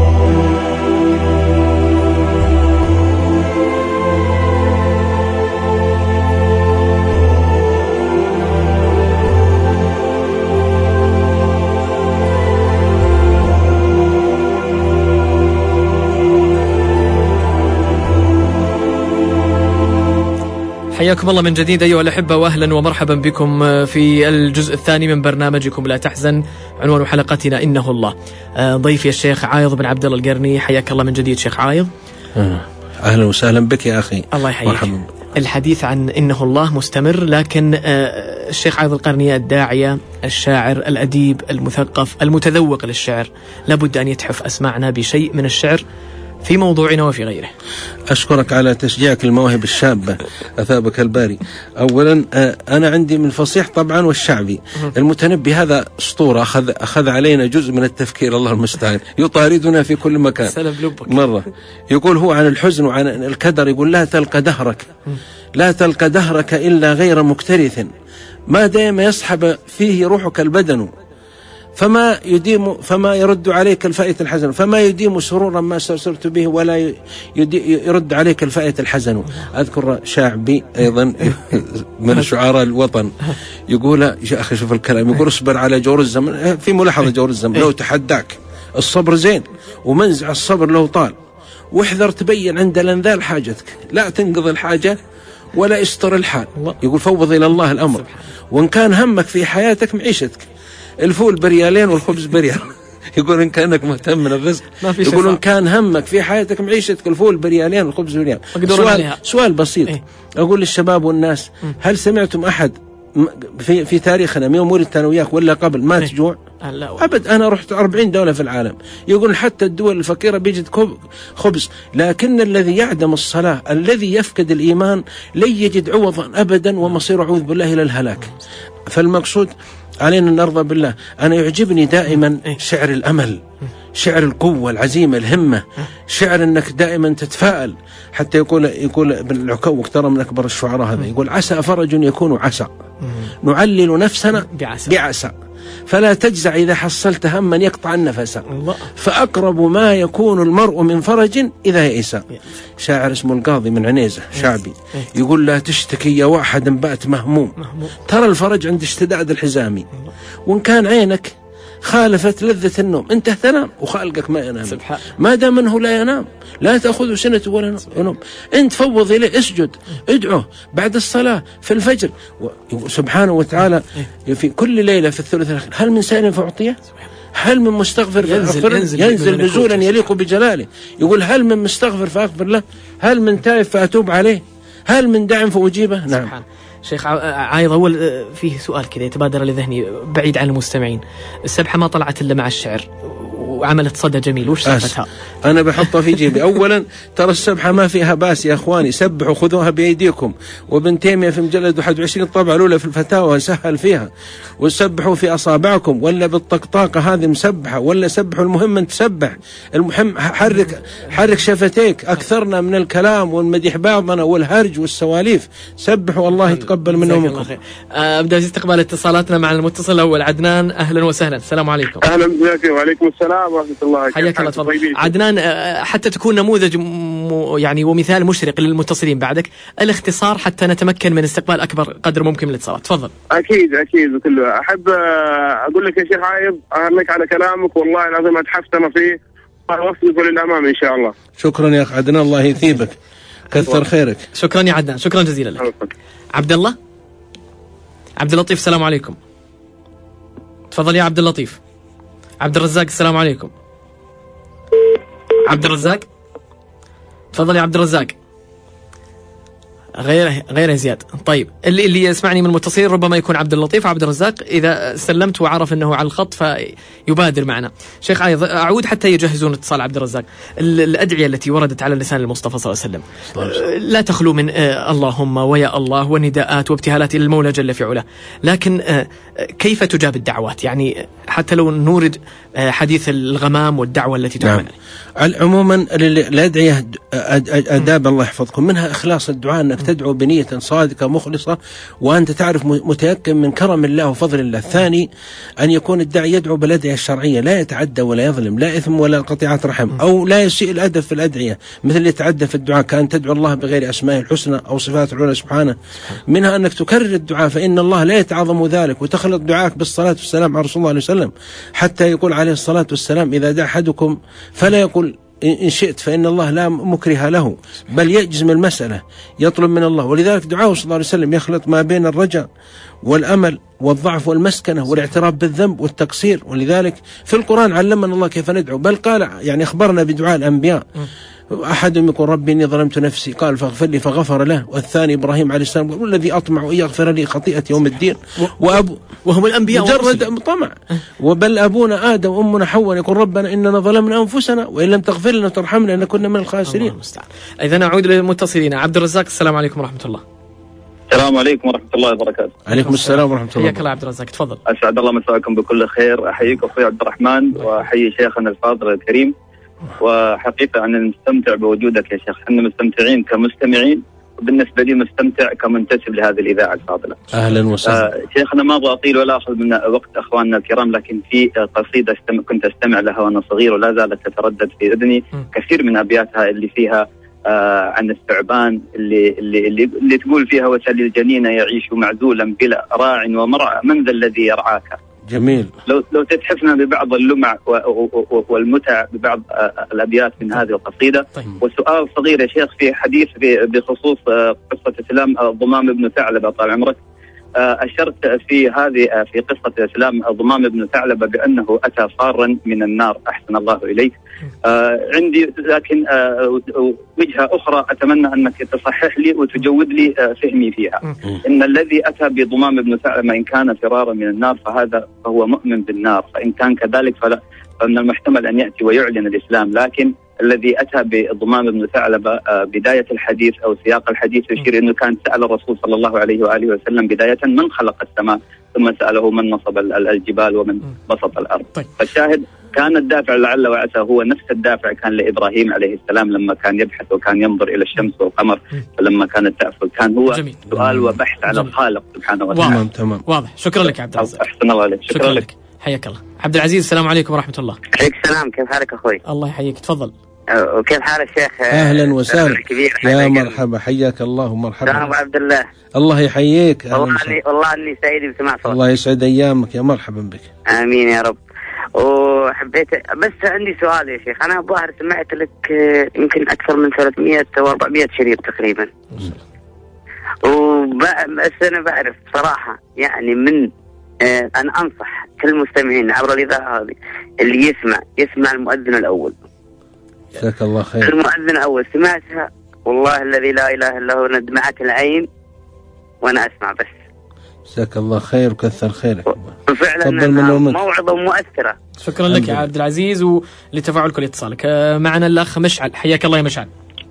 حياكم الله من جديد أيها الأحبة، وأهلا ومرحبا بكم في الجزء الثاني من برنامجكم لا تحزن. عنوان حلقتنا إنه الله. ضيفي الشيخ عايض بن عبد الله القرني، حياك الله من جديد شيخ عايض. أهلا وسهلا بك يا أخي. الله يحييك. مرحبا. الحديث عن إنه الله مستمر، لكن الشيخ عايض القرني الداعية الشاعر الأديب المثقف المتذوق للشعر لابد أن يتحف أسمعنا بشيء من الشعر في موضوعنا وفي غيره. أشكرك على تشجيعك المواهب الشابة، أثابك الباري. أولا أنا عندي من الفصيح طبعا والشعبي. المتنبي هذا أسطورة، أخذ, أخذ علينا جزء من التفكير، الله المستعان، يطاردنا في كل مكان. سلب لبك. مرة يقول هو عن الحزن وعن الكدر، يقول لا تلقى دهرك لا تلقى دهرك إلا غير مكترث، ما دام يصحب فيه روحك البدن، فما يديم فما يرد عليك الفائت الحزن، فما يديم سرورا ما سرت به ولا يرد عليك الفائت الحزن. أذكر شاعبي أيضا من شعراء الوطن يقول يا أخي شوف الكلام، يقول اصبر على جور الزمن، في ملاحظة جور الزمن لو تحداك الصبر زين، ومنزع الصبر لو طال، واحذر تبين عند الانذال حاجتك، لا تنقضي الحاجة ولا يستر الحال. يقول فوض إلى الله الأمر، وإن كان همك في حياتك معيشتك، الفول بريالين والخبز بريال. يقول إن كانك مهتم من الرزق، يقول إن كان همك في حياتك معيشتك، الفول بريالين والخبز بريال. سؤال, سؤال بسيط إيه؟ أقول للشباب والناس، هل سمعتم أحد في, في تاريخنا من أمور التنوياك ولا قبل ما تجوع؟ أبد. أنا رحت أربعين دولة في العالم، يقول حتى الدول الفقيرة بيجد خبز، لكن الذي يعدم الصلاة، الذي يفقد الإيمان، لن يجد عوضا أبدا، ومصير أعوذ بالله إلى الهلاك. فالمقصود علينا نرضى بالله. أنا يعجبني دائما شعر الأمل، شعر القوة العزيمة الهمة، شعر أنك دائما تتفائل. حتى يقول يقول ابن العكوك ترى من أكبر الشعراء هذا، يقول عسى فرج يكون عسى، نعلل نفسنا بعسى, بعسى فلا تجزع إذا حصلت هما يقطع النفس، فأقرب ما يكون المرء من فرج إذا يئس. شاعر اسمه القاضي من عنيزة شعبي يقول لا تشتكي يا واحد بات مهموم، ترى الفرج عند اشتداد الحزام، وإن كان عينك خالفت لذة النوم، أنت تنام وخالقك ما ينام، ما دام أنه لا ينام لا تأخذه سنة ولا نوم. أنت فوض إليه، اسجد، ادعوه بعد الصلاة في الفجر سبحانه وتعالى في كل ليلة في الثلث الأخير، هل من سائل فأعطيه؟ هل من مستغفر فأغفر؟ ينزل, ينزل نزولا يليق بجلاله، يقول هل من مستغفر فأغفر له؟ هل من تائب فأتوب عليه؟ هل من داعم فأجيبه؟ نعم. سبحان. شيخ عايض، أول فيه سؤال كذا يتبادر لذهني بعيد عن المستمعين. السبحة ما طلعت إلا مع الشعر وعملت صدى جميل، وش سالفتها؟ أنا بحطها في جيبي. أولا ترى السبحة ما فيها باس يا أخواني، سبحوا خذوها بأيديكم. وابن تيمية في مجلد واحد وعشرين طبعة الأولى في الفتاوى سهل فيها، وسبحوا في أصابعكم، ولا بالطقطاقة هذه مسبحة، ولا سبحوا. المهم أن تسبح، المهم حرك حرك شفتيك، أكثرنا من الكلام والمديح بعضنا والهرج والسواليف. سبحوا الله يتقبل منهم. أبدأ استقبال اتصالاتنا مع المتصل الأول عدنان. أهلا وسهلا، السلام عليكم. أهلا بك وعليكم السلام ورحمة الله. حياك الله، تفضل عدنان. حتى تكون نموذج يعني ومثال مشرق للمتصلين بعدك، الاختصار حتى نتمكن من استقبال أكبر قدر ممكن من الاتصالات. تفضل. أكيد أكيد بكله. أحب أقول لك يا شيخ عايض، أهنيك على كلامك والله العظيم أتحفتنا فيه، وأوصلك للأمام إن شاء الله. شكرا يا أخ عدنان، الله يثيبك، كثر خيرك. شكرا يا عدنان، شكرا جزيلا لك. عبد الله عبد اللطيف، السلام عليكم. تفضل يا عبد اللطيف. عبد الرزاق، السلام عليكم. عبد الرزاق، تفضل يا عبد الرزاق. غير غير زياد. طيب، اللي اللي يسمعني من المتصلين ربما يكون عبد اللطيف وعبد الرزاق، اذا سلمت وعرف انه على الخط فيبادر معنا. شيخ عايض، اعود حتى يجهزون اتصال عبد الرزاق. الادعيه التي وردت على لسان المصطفى صلى الله عليه وسلم لا تخلو من اللهم ويا الله ونداءات وابتهالات الى المولى جل في علاه، لكن كيف تجاب الدعوات؟ يعني حتى لو نورد حديث الغمام والدعوه التي تعمل. نعم. عموما الادعيه اداب الله يحفظكم، منها اخلاص الدعاء، انك تدعو بنية صادقة مخلصة وأنت تعرف متيقن من كرم الله وفضل الله. الثاني أن يكون الداعي يدعو بالأدعية الشرعية، لا يتعدى ولا يظلم، لا إثم ولا قطيعة رحم، أو لا يسيء الأدب في الأدعية، مثل يتعدى في الدعاء كأن تدعو الله بغير أسمائه الحسنى أو صفات العلى سبحانه. منها أنك تكرر الدعاء، فإن الله لا يتعظم ذلك، وتخلط دعاءك بالصلاة والسلام على رسول الله عليه وسلم، حتى يقول عليه الصلاة والسلام إذا دعا أحدكم فلا يقول إن شئت فإن الله لا مكره له، بل يجزم المسألة، يطلب من الله. ولذلك دعاءه صلى الله عليه وسلم يخلط ما بين الرجاء والأمل والضعف والمسكنة والاعتراف بالذنب والتقصير. ولذلك في القرآن علمنا الله كيف ندعو، بل قال يعني أخبرنا بدعاء الأنبياء. أحدهم يقول ربي إني ظلمت نفسي، قال فاغفر لي فغفر له. والثاني إبراهيم عليه السلام يقول الذي أطمع أن يغفر لي خطيئة يوم الدين. وأبو وهم الأنبياء مجرد طمع. وبل أبونا آدم وأمنا حواء يقول ربنا إننا ظلمنا أنفسنا وإن لم تغفر لنا وترحمنا لنكن من الخاسرين. إذا نعود للمتصلين. عبد الرزاق، السلام عليكم ورحمة الله. السلام عليكم ورحمة الله وبركاته. عليكم السلام ورحمة الله. حياك الله عبد الرزاق، تفضل. أسعد الله مساءكم بكل خير. أحييك أخوي عبد الرحمن وأحيي شيخنا الفاضل الكريم، وحقيقة أنا مستمتع بوجودك يا شيخ. احنا مستمتعين كمستمعين، وبالنسبة لي مستمتع كمنتسب لهذه الإذاعة الفاضلة. أهلا وسهلا. آه شيخنا ما أبغى أطيل ولا أخذ من وقت أخواننا الكرام، لكن في قصيدة استمع كنت أستمع لها وأنا صغير ولا زالت تتردد في أذني كثير من أبياتها اللي فيها آه عن الثعبان اللي اللي اللي, اللي تقول فيها وسل الجنين يعيش معزولا بلا راع ومرعى، من ذا الذي يرعاك. جميل. لو لو تتحفنا ببعض اللمع والمتع ببعض الابيات من هذه القصيده. طيب. وسؤال صغير يا شيخ في حديث بخصوص قصه اسلام ضمام بن ثعلبه طال عمرك، أشرت في هذه في قصة إسلام ضمام بن ثعلبة بأنه أتى فارا من النار، أحسن الله إليك. آه عندي لكن آه وجهة أخرى أتمنى أنك تصحح لي وتجود لي آه فهمي فيها. إن الذي أتى بضمام بن ثعلبة إن كان فرارا من النار فهذا فهو مؤمن بالنار، فإن كان كذلك فلا فمن المحتمل أن يأتي ويعلن الإسلام. لكن الذي أتى بضمام بن ثعلبة بداية الحديث أو سياق الحديث يشير أنه كان سأل الرسول صلى الله عليه وآله وسلم بداية من خلق السماء، ثم سأله من نصب الجبال ومن بسط الأرض. طيب. فالشاهد كان الدافع لعل وعسى هو نفس الدافع كان لإبراهيم عليه السلام لما كان يبحث وكان ينظر إلى الشمس والقمر، فلما كانت تأفل كان هو جميل. سؤال وبحث عن الخالق سبحانه وتعالى. تمام تمام واضح. شكرا لك عبد العزيز. أحسن الله عليك. شكرا, شكرا لك. حياك الله. عبد العزيز، السلام عليكم ورحمة الله. عليك السلام، كيف حالك أخوي؟ الله يحييك، تفضل. وكيف حال الشيخ؟ أهلا وسهلا يا مرحبا، حياك الله ومرحبا. أبو عبد الله، الله يحييك. والله أني والله أني سعيد بسماع صوتك. الله يسعد أيامك، يا مرحبا بك. آمين يا رب. وحبيت بس عندي سؤال يا شيخ. أنا الظاهر سمعت لك يمكن أكثر من ثلاثمية أو أربعمية شريط تقريبا، وبس أنا بعرف صراحة يعني من آه أنا أنصح كل المستمعين عبر الإذاعة هذه اللي يسمع يسمع المؤذن الأول. جزاك الله خير. المؤذن الأول سمعتها والله الذي لا إله إلا هو ندمعت العين وأنا أسمع بس. جزاك الله خير وكثر خيرك. فعلا موعظة مؤثرة. شكرا لك يا عبد العزيز ولتفاعلك لاتصالك. معنا الأخ مشعل، حياك الله يا مشعل.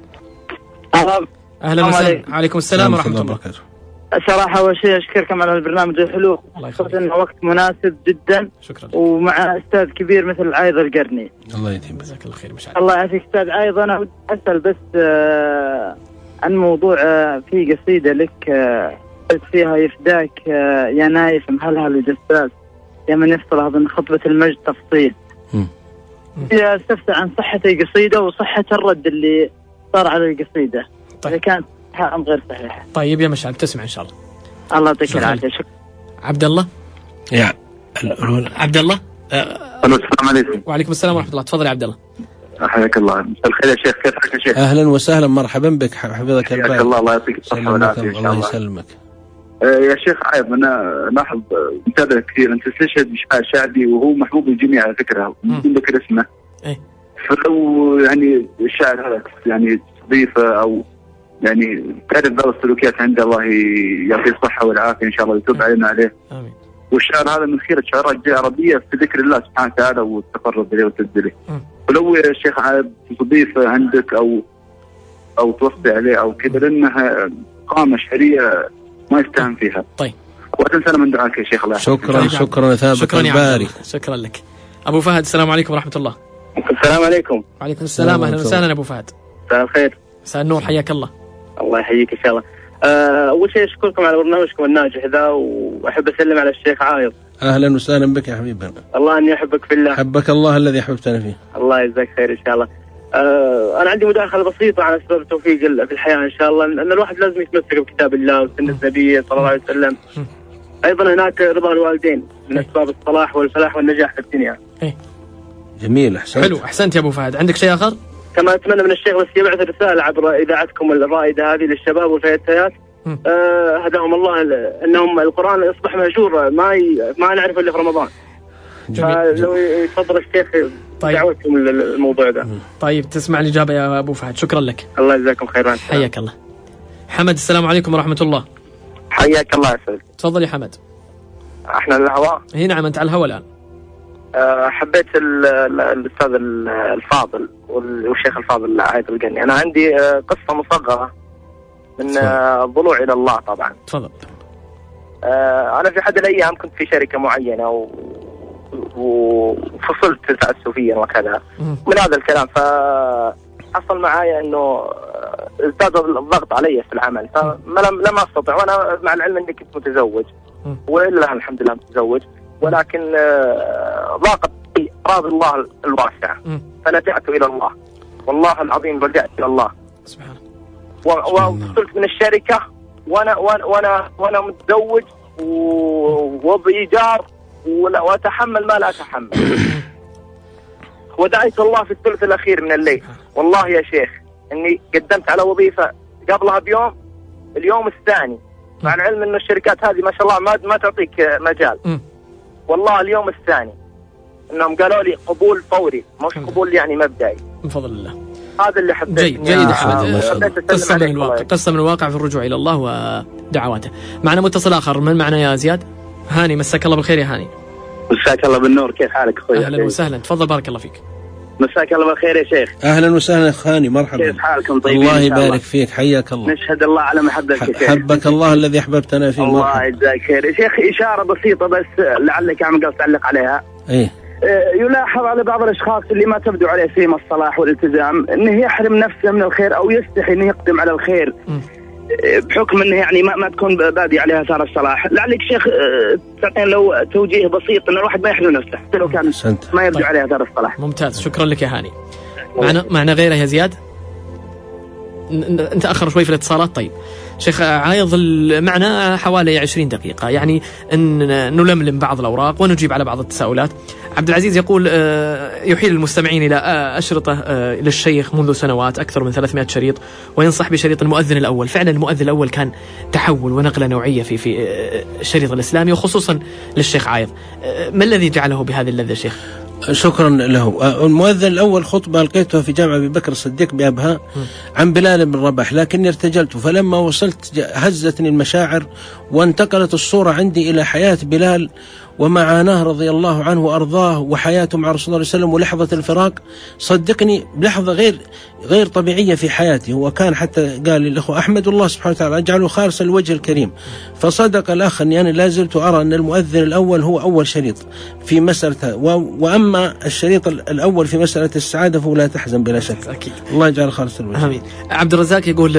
أهلا وسهلا. عليكم السلام ورحمة الله وبركاته. صراحة أول شيء أشكركم على البرنامج الحلو، خصوصا إنه وقت مناسب جدا. شكرا. ومع أستاذ كبير مثل عايض القرني. الله يديم. جزاك الله خير مشعل. الله يعافيك أستاذ عايض. أنا ودي أسأل بس آه عن موضوع آه في قصيدة لك آه قلت فيها يفداك آه يا نايف مهلهل وجساس يا من يفصل أظن خطبة المجد تفصيل. يا استفسر عن صحة القصيدة وصحة الرد اللي صار على القصيدة. طيب. إذا كانت صحيحة أم غير صحيحة. طيب يا مشعل تسمع إن شاء الله. الله يعطيك العافية. شكرا. عبد الله. يا عبد الله. السلام عليكم. وعليكم السلام ورحمة الله. تفضل يا عبد الله. حياك الله. مساء الخير يا شيخ. كيف حالك يا شيخ؟ أهلا وسهلا مرحبا بك حفظك الله. حياك الله. الله يعطيك الصحة والعافية إن شاء الله. الله يسلمك. يا شيخ عايض أنا لاحظ متابع كثير أنت تستشهد بشعر شعبي وهو محبوب للجميع على فكرة بدون ذكر اسمه. إيه. فلو يعني الشاعر هذا يعني تضيفه أو يعني تعرف بعض السلوكيات عند الله يعطيه الصحة والعافية إن شاء الله ويتوب علينا عليه. آمين. والشعر هذا من خير الشعراء العربية في ذكر الله سبحانه وتعالى والتقرب إليه والتوبة إليه. ولو يا شيخ عايض تضيفه عندك أو أو توصي عليه أو كذا لأنها قامة شعرية ما يستهان فيها. طيب. وأتنسى من دعاك يا شيخ الله. شكرا شكرا ثابت الباري. شكرا لك. أبو فهد السلام عليكم ورحمة الله. السلام عليكم. وعليكم السلام. أهلا وسهلا أبو فهد. مساء الخير. مساء النور. حياك الله. الله يحييك إن شاء الله. أول شيء أشكركم على برنامجكم الناجح ذا وأحب أسلم على الشيخ عايض. أهلا وسهلا بك يا حبيبنا. الله أني أحبك في الله. حبك الله الذي أحببتنا فيه. الله يجزاك خير إن شاء الله. أه أنا عندي مداخلة بسيطة عن أسباب التوفيق في الحياة إن شاء الله. أن الواحد لازم يتمسك بكتاب الله وسنة النبي صلى الله عليه وسلم. أيضا هناك رضا الوالدين من أسباب الصلاح والفلاح والنجاح في الدنيا. إيه. جميل. أحسنت. حلو أحسنت يا أبو فهد. عندك شيء آخر؟ كما أتمنى من الشيخ بس يبعث رسالة عبر إذاعتكم الرائدة هذه للشباب والفتيات آه هداهم الله أنهم القرآن يصبح مهجور ما ي... ما نعرف إلا في رمضان. لو يتفضل الشيخ. طيب. دعوتكم الموضوع ده. طيب تسمع الإجابة يا أبو فهد. شكرا لك. الله يجزاكم خيرا. حياك الله. حمد السلام عليكم ورحمة الله. حياك الله يا سيدي. تفضل يا حمد. احنا الهواء. هي نعم أنت على الهواء الآن. أه حبيت الأستاذ الفاضل والشيخ الفاضل عايض القرني. أنا عندي قصة مصغرة من الضلوع إلى الله طبعا. تفضل. أه أنا في أحد الأيام كنت في شركة معينة و... وفصلت تعسفيا وكذا من هذا الكلام. فحصل معايا أنه ازداد الضغط علي في العمل فلم لم أستطع وأنا مع العلم أني كنت متزوج وإلا الحمد لله متزوج ولكن ضاقت أراضي الله الواسعة فلجأت إلى الله والله العظيم لجأت إلى الله سبحانه وفصلت من الشركة وأنا وأنا وأنا, وأنا متزوج وبإيجار وأتحمل ما لا أتحمل. ودعيت الله في الثلث الأخير من الليل والله يا شيخ إني قدمت على وظيفة قبلها بيوم اليوم الثاني مع العلم إنه الشركات هذه ما شاء الله ما ما تعطيك مجال. والله اليوم الثاني إنهم قالوا لي قبول فوري مش قبول يعني مبدئي. من فضل الله. هذا اللي حبيت. جيد جيد أحمد. قصة من الواقع قصة من الواقع في الرجوع إلى الله ودعواته. معنا متصل آخر. من معنا يا زياد؟ هاني مساك الله بالخير يا هاني. مساك الله بالنور. كيف حالك أخوي؟ أهلا وسهلا. تفضل بارك الله فيك. مساك الله بالخير يا شيخ. أهلا وسهلا هاني مرحبا. كيف حالكم طيبين؟ الله يبارك فيك حياك الله. نشهد الله على محبتك يا شيخ. حبك الله الذي أحببتنا فيه. الله يجزاك خير يا شيخ. إشارة بسيطة بس لعلك عم قصد تعلق عليها. إيه. يلاحظ على بعض الأشخاص اللي ما تبدو عليه فيهم الصلاح والالتزام أنه يحرم نفسه من الخير أو يستحي أنه يقدم على الخير م. بحكم أنه يعني ما, ما تكون بادي عليها أثار الصلاح. لعلك شيخ تعطينا لو توجيه بسيط أن الواحد ما يحرم نفسه حتى لو كان سنت. ما يبدو طيب. عليها أثار الصلاح. ممتاز شكرا لك يا هاني. معنا معنا غيره يا زياد. نتأخر شوي في الاتصالات. طيب شيخ عايض معنا حوالي عشرين دقيقة، يعني أن نلملم بعض الأوراق ونجيب على بعض التساؤلات. عبد العزيز يقول يحيل المستمعين إلى أشرطة للشيخ منذ سنوات أكثر من ثلاثمائة شريط، وينصح بشريط المؤذن الأول. فعلا المؤذن الأول كان تحول ونقلة نوعية في في الشريط الإسلامي وخصوصا للشيخ عايض. ما الذي جعله بهذه اللذة شيخ؟ شكرا له. المؤذن الأول خطبة ألقيتها في جامعة أبي بكر الصديق بأبها عن بلال بن رباح، لكني ارتجلت، فلما وصلت هزتني المشاعر وانتقلت الصورة عندي إلى حياة بلال ومعاناه رضي الله عنه وأرضاه وحياته مع رسول الله صلى الله عليه وسلم ولحظة الفراق. صدقني لحظة غير غير طبيعية في حياتي. هو كان حتى قال للأخوة أحمد الله سبحانه وتعالى أجعله خالص الوجه الكريم. فصدق الأخ أني أنا لا زلت أرى أن المؤذن الأول هو أول شريط في مسألة، وأما الشريط الأول في مسألة السعادة فهو لا تحزن بلا شك. أكيد. الله يجعل خالص الوجه. آمين. عبد الرزاق يقول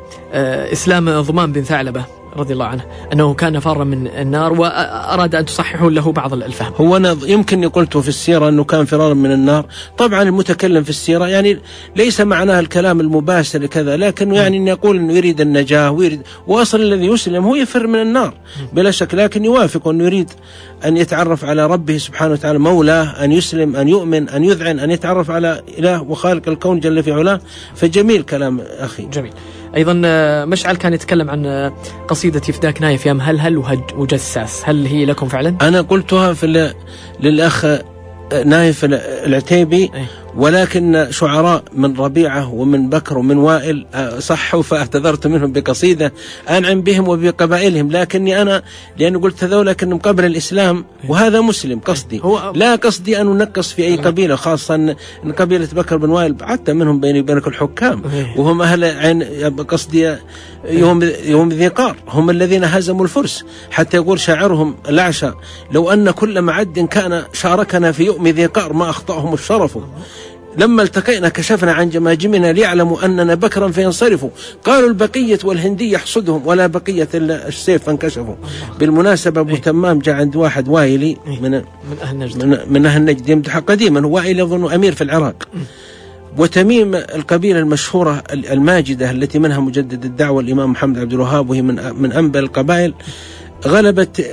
إسلام ضمان بن ثعلبة رضي الله عنه أنه كان فارا من النار، وأراد أن تصححوا له بعض الفهم. هو أنا يمكن قلته في السيرة أنه كان فرارا من النار. طبعا المتكلم في السيرة يعني ليس معناه الكلام المباشر كذا، لكنه يعني أن يقول أنه يريد النجاة ويريد، وأصل الذي يسلم هو يفر من النار بلا شك، لكن يوافق أنه يريد أن يتعرف على ربه سبحانه وتعالى، مولاه، أن يسلم، أن يؤمن، أن يذعن، أن يتعرف على إله وخالق الكون جل في علاه. فجميل كلام أخي. جميل. أيضا مشعل كان يتكلم عن قصيدة يفداك نايف يا مهلهل وهج وجساس، هل هي لكم فعلا؟ أنا قلتها في للأخ نايف العتيبي، ولكن شعراء من ربيعة ومن بكر ومن وائل صحوا فاعتذرت منهم بقصيدة أنعم بهم وبقبائلهم، لكني أنا لأن قلت هذول لكنهم قبل الإسلام وهذا مسلم قصدي، لا قصدي أن ننقص في أي قبيلة، خاصة أن قبيلة بكر بن وائل حتى منهم بيني وبينك الحكام وهم أهل عين قصدي يوم يوم ذي قار، هم الذين هزموا الفرس، حتى يقول شاعرهم الأعشى لو أن كل معد كان شاركنا في يوم ذي قار ما أخطأهم الشرف، لما التقينا كشفنا عن جماجمنا ليعلموا أننا بكرا فينصرفوا، قالوا البقية والهندي يحصدهم ولا بقية إلا السيف فانكشفوا. بالمناسبة أبو تمام جاء عند واحد وايلي من من أهل نجد من, من أهل نجد يمدح قديما، وايل يظن أمير في العراق، وتميم القبيلة المشهورة الماجدة التي منها مجدد الدعوة الإمام محمد عبد الوهاب، وهي من من أنبل القبائل، غلبت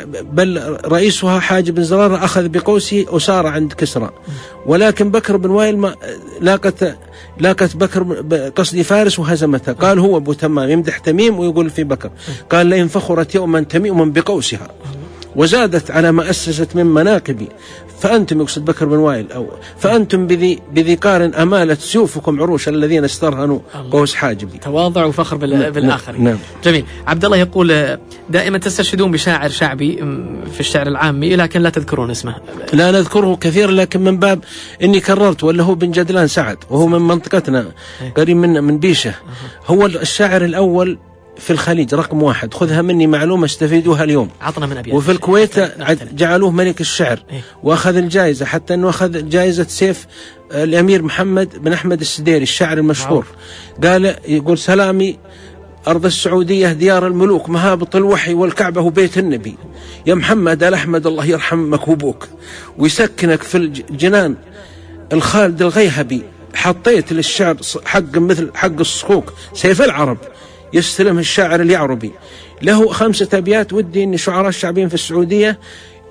بل رئيسها حاج بن زرارة أخذ بقوسه أسارة عند كسرى، ولكن بكر بن وائل ما لاقت لاقت بكر قصدي فارس وهزمتها. قال هو أبو تمام يمدح تميم ويقول في بكر، قال لئن فخرت يوما تميم بقوسها وزادت على ما أسست من مناقبي فأنتم، يقصد بكر بن وائل، أو فأنتم بذي بذي قار أمالت سيوفكم عروش الذين استرهنوا قوس حاجبي. تواضع وفخر بالآخرين. نعم. جميل. عبد الله يقول دائما تستشهدون بشاعر شعبي في الشعر العامي لكن لا تذكرون اسمه. لا نذكره كثير، لكن من باب إني كررت، ولا هو بن جدلان سعد وهو من منطقتنا قريب من من بيشة. هو الشاعر الأول في الخليج رقم واحد، خذها مني معلومة استفيدوها اليوم. عطنا من أبيات. وفي الكويت جعلوه ملك الشعر وأخذ الجائزة، حتى أنه أخذ جائزة سيف الأمير محمد بن أحمد السديري الشاعر المشهور. قال يقول سلامي أرض السعودية ديار الملوك مهابط الوحي والكعبة وبيت النبي، يا محمد آل أحمد الله يرحم مكوبوك ويسكنك في الجنان الخالد الغيهبي، حطيت للشعر حق مثل حق الصكوك سيف العرب يستلمه الشاعر اليعربي. له خمسة أبيات ودي أن شعراء الشعبيين في السعودية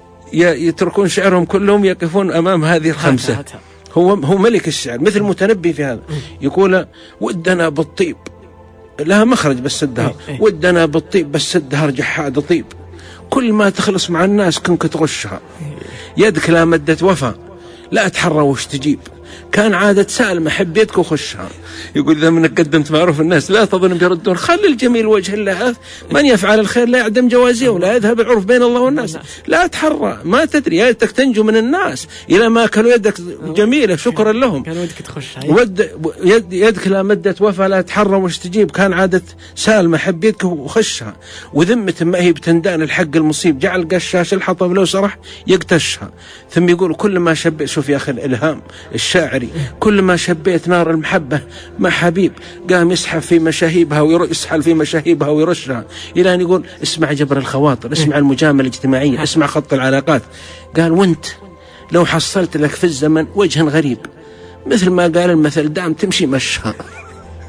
يتركون شعرهم كلهم يقفون أمام هذه الخمسة. هو هو ملك الشعر مثل متنبي في هذا، يقول ودنا بالطيب لها مخرج بس الدهر، ودنا بالطيب بس الدهر جحاد طيب، كل ما تخلص مع الناس كنك تغشها، يدك لا مدت وفا لا أتحرى وش تجيب، كان عادة سالمة حبيتك وخشها. يقول إذا منك قدمت معروف الناس لا تظن بيردون، خلي الجميل وجه الله، من يفعل الخير لا يعدم جوازيه ولا يذهب العرف بين الله والناس، لا تحرى ما تدري يدك تنجو من الناس إلى ما كانوا يدك جميلة شكرا لهم، كان ودك تخشها ود يد يدك لا مدت وفا لا تحرى وش تجيب، كان عادة سالمة حبيتك وخشها، وذمة ما هي بتندان الحق المصيب، جعل قشاش الحطب لو سرح يقتشها. ثم يقول كل ما شبئت، شوف يا أخي الإلهام الشاعري، كل ما شبيت نار المحبة مع حبيب قام يسحب في مشاهيبها ويسحل في مشاهيبها ويرشها، إلى أن يقول اسمع جبر الخواطر، اسمع المجاملة الاجتماعية، اسمع خط العلاقات. قال وانت لو حصلت لك في الزمن وجه غريب مثل ما قال المثل دام تمشي مشها،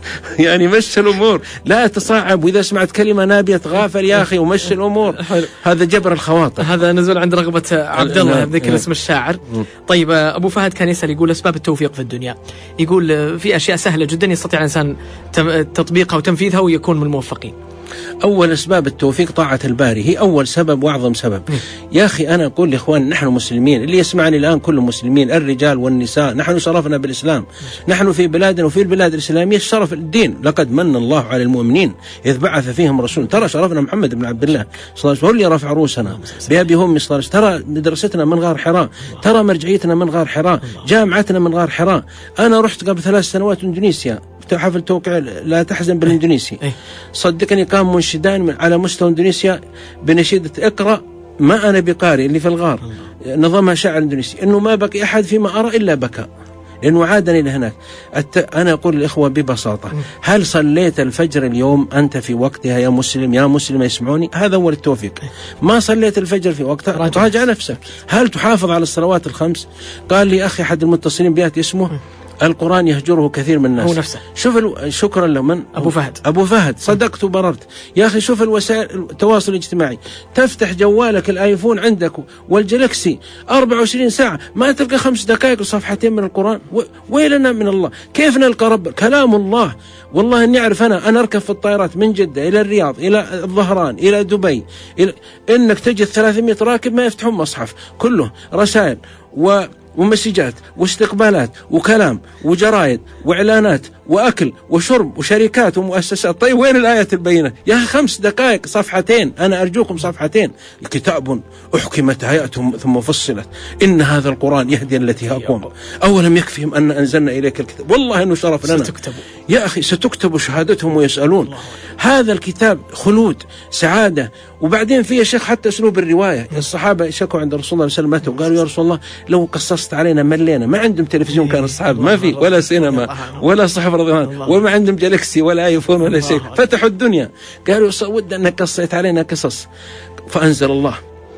يعني مشي الأمور، لا تصعب، وإذا سمعت كلمة نابية تغافل يا أخي ومشي الأمور. هذا جبر الخواطر، هذا نزول عند رغبة عبد الله بذكر اسم الشاعر. طيب أبو فهد كان يسأل يقول أسباب التوفيق في الدنيا، يقول في أشياء سهلة جدا يستطيع الإنسان تطبيقها وتنفيذها ويكون من الموفقين. أول أسباب التوفيق طاعة الباري، هي أول سبب وأعظم سبب. م. يا أخي أنا أقول لإخوان نحن مسلمين، اللي يسمعني الآن كل مسلمين، الرجال والنساء، نحن شرفنا بالإسلام، نحن في بلادنا وفي البلاد الإسلامية شرف الدين. لقد من الله على المؤمنين إذ بعث فيهم رسول، ترى شرفنا محمد بن عبد الله صلى الله عليه وسلم، هو اللي رفع رؤوسنا بأبي هم صلى الله عليه وسلم. ترى مدرستنا من غار حراء، ترى مرجعيتنا من غار حراء، جامعتنا من غار حراء. أنا رحت قبل ثلاث سنوات إندونيسيا، حفل توقيع لا تحزن بالاندونيسي، صدقني كان منشدان على مستوى اندونيسيا بنشيدة اقرأ ما أنا بقارئ اللي في الغار، نظمها شاعر اندونيسي، انه ما بقي احد فيما ارى الا بكى لانه عادني لهناك. انا اقول للاخوه ببساطه، هل صليت الفجر اليوم انت في وقتها يا مسلم يا مسلم يسمعوني؟ هذا هو التوفيق. ما صليت الفجر في وقتها راجع نفسك. هل تحافظ على الصلوات الخمس؟ قال لي اخي احد المتصلين بيات اسمه القرآن يهجره كثير من الناس. هو نفسه. شوف الو... شكرا له من أبو فهد. أبو فهد صدقت وبررت يا أخي. شوف الوسائل التواصل الاجتماعي، تفتح جوالك الآيفون عندك والجلاكسي أربعة وعشرين ساعة ما تلقى خمس دقائق وصفحتين من القرآن. و... ويلنا من الله، كيف نلقى رب كلام الله؟ والله إني أعرف أنا أنا أركب في الطائرات من جدة إلى الرياض إلى الظهران إلى دبي، إلى إنك تجد ثلاثمائة راكب ما يفتحون مصحف، كله رسائل و ومسجات واستقبالات وكلام وجرايد وإعلانات وأكل وشرب وشركات ومؤسسات. طيب وين الآيات البينة يا أخي؟ خمس دقائق صفحتين، أنا أرجوكم صفحتين. كتاب أحكمت آياته ثم فصلت إن هذا القرآن يهدي التي هي أقوم أولم يكفهم أن أنزلنا إليك الكتاب. والله إنه شرف لنا ستكتب. يا أخي ستكتب شهادتهم ويسألون. هذا الكتاب خلود سعادة. وبعدين فيه شيخ حتى أسلوب الرواية. الصحابة شكوا عند رسول الله صلى الله عليه وسلم وقالوا يا رسول الله لو قصصت علينا ملينا. ما عندهم تلفزيون كان الصحابة، ما في ولا سينما ولا صحف رضوان وما عندهم جالكسي ولا آيفون ولا شيء، فتحوا الدنيا. قالوا ود أنك قصيت علينا قصص، فأنزل الله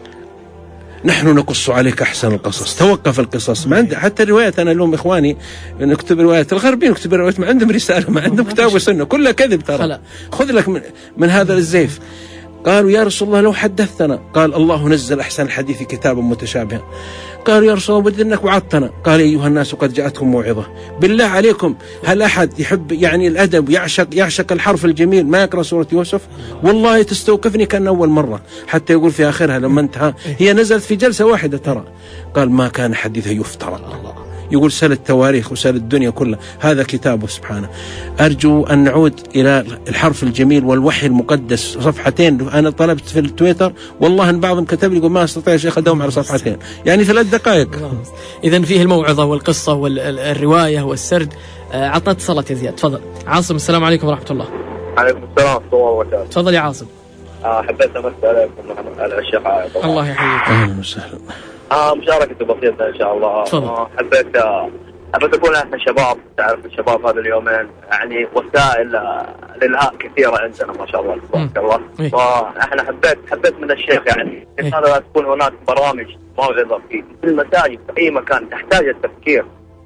نحن نقص عليك أحسن القصص. توقف القصص. ما عند حتى الروايات، أنا لهم إخواني نكتب روايات الغربيين، نكتب روايات ما عندهم رسالة، ما عندهم كتاب وسنة، كلها كذب ترى. خذ لك من, من هذا الزيف. قالوا يا رسول الله لو حدثتنا، قال الله نزل أحسن الحديث كتابا متشابها. قالوا يا رسول الله بدي انك وعدتنا، قال ايها الناس قد جاءتكم موعظه. بالله عليكم هل احد يحب يعني الادب يعشق يعشق الحرف الجميل ما يقرا سوره يوسف؟ والله تستوقفني كان اول مره، حتى يقول في اخرها لما انتهى هي نزلت في جلسه واحده ترى. قال ما كان حديثا يفترى. يقول سل التواريخ وسل الدنيا كلها، هذا كتابه سبحانه. أرجو أن نعود إلى الحرف الجميل والوحي المقدس. صفحتين أنا طلبت في التويتر والله أن بعضهم كتب لي يقول ما أستطيع شيخ أدوم على صفحتين، يعني ثلاث دقائق. إذن فيه الموعظة والقصة والرواية والسرد. عطنا اتصالات يا زياد، تفضل. عاصم السلام عليكم ورحمة الله. عليكم السلام ورحمة الله وبركاته. تفضل يا عاصم. آه حبيت أمسي عليكم على الشيخ عايض. الله يحييك. أهلا وسهلا. آه مشاركة بسيطة إن شاء الله. آه حبيت آه حبيت أقول إحنا شباب، تعرف الشباب هذا اليومين يعني وسائل للهاء كثيرة عندنا ما شاء الله تبارك الله. وإحنا حبيت حبيت من الشيخ يعني لماذا لا تكون هناك برامج موعظة في المساجد في أي مكان تحتاج التفكير.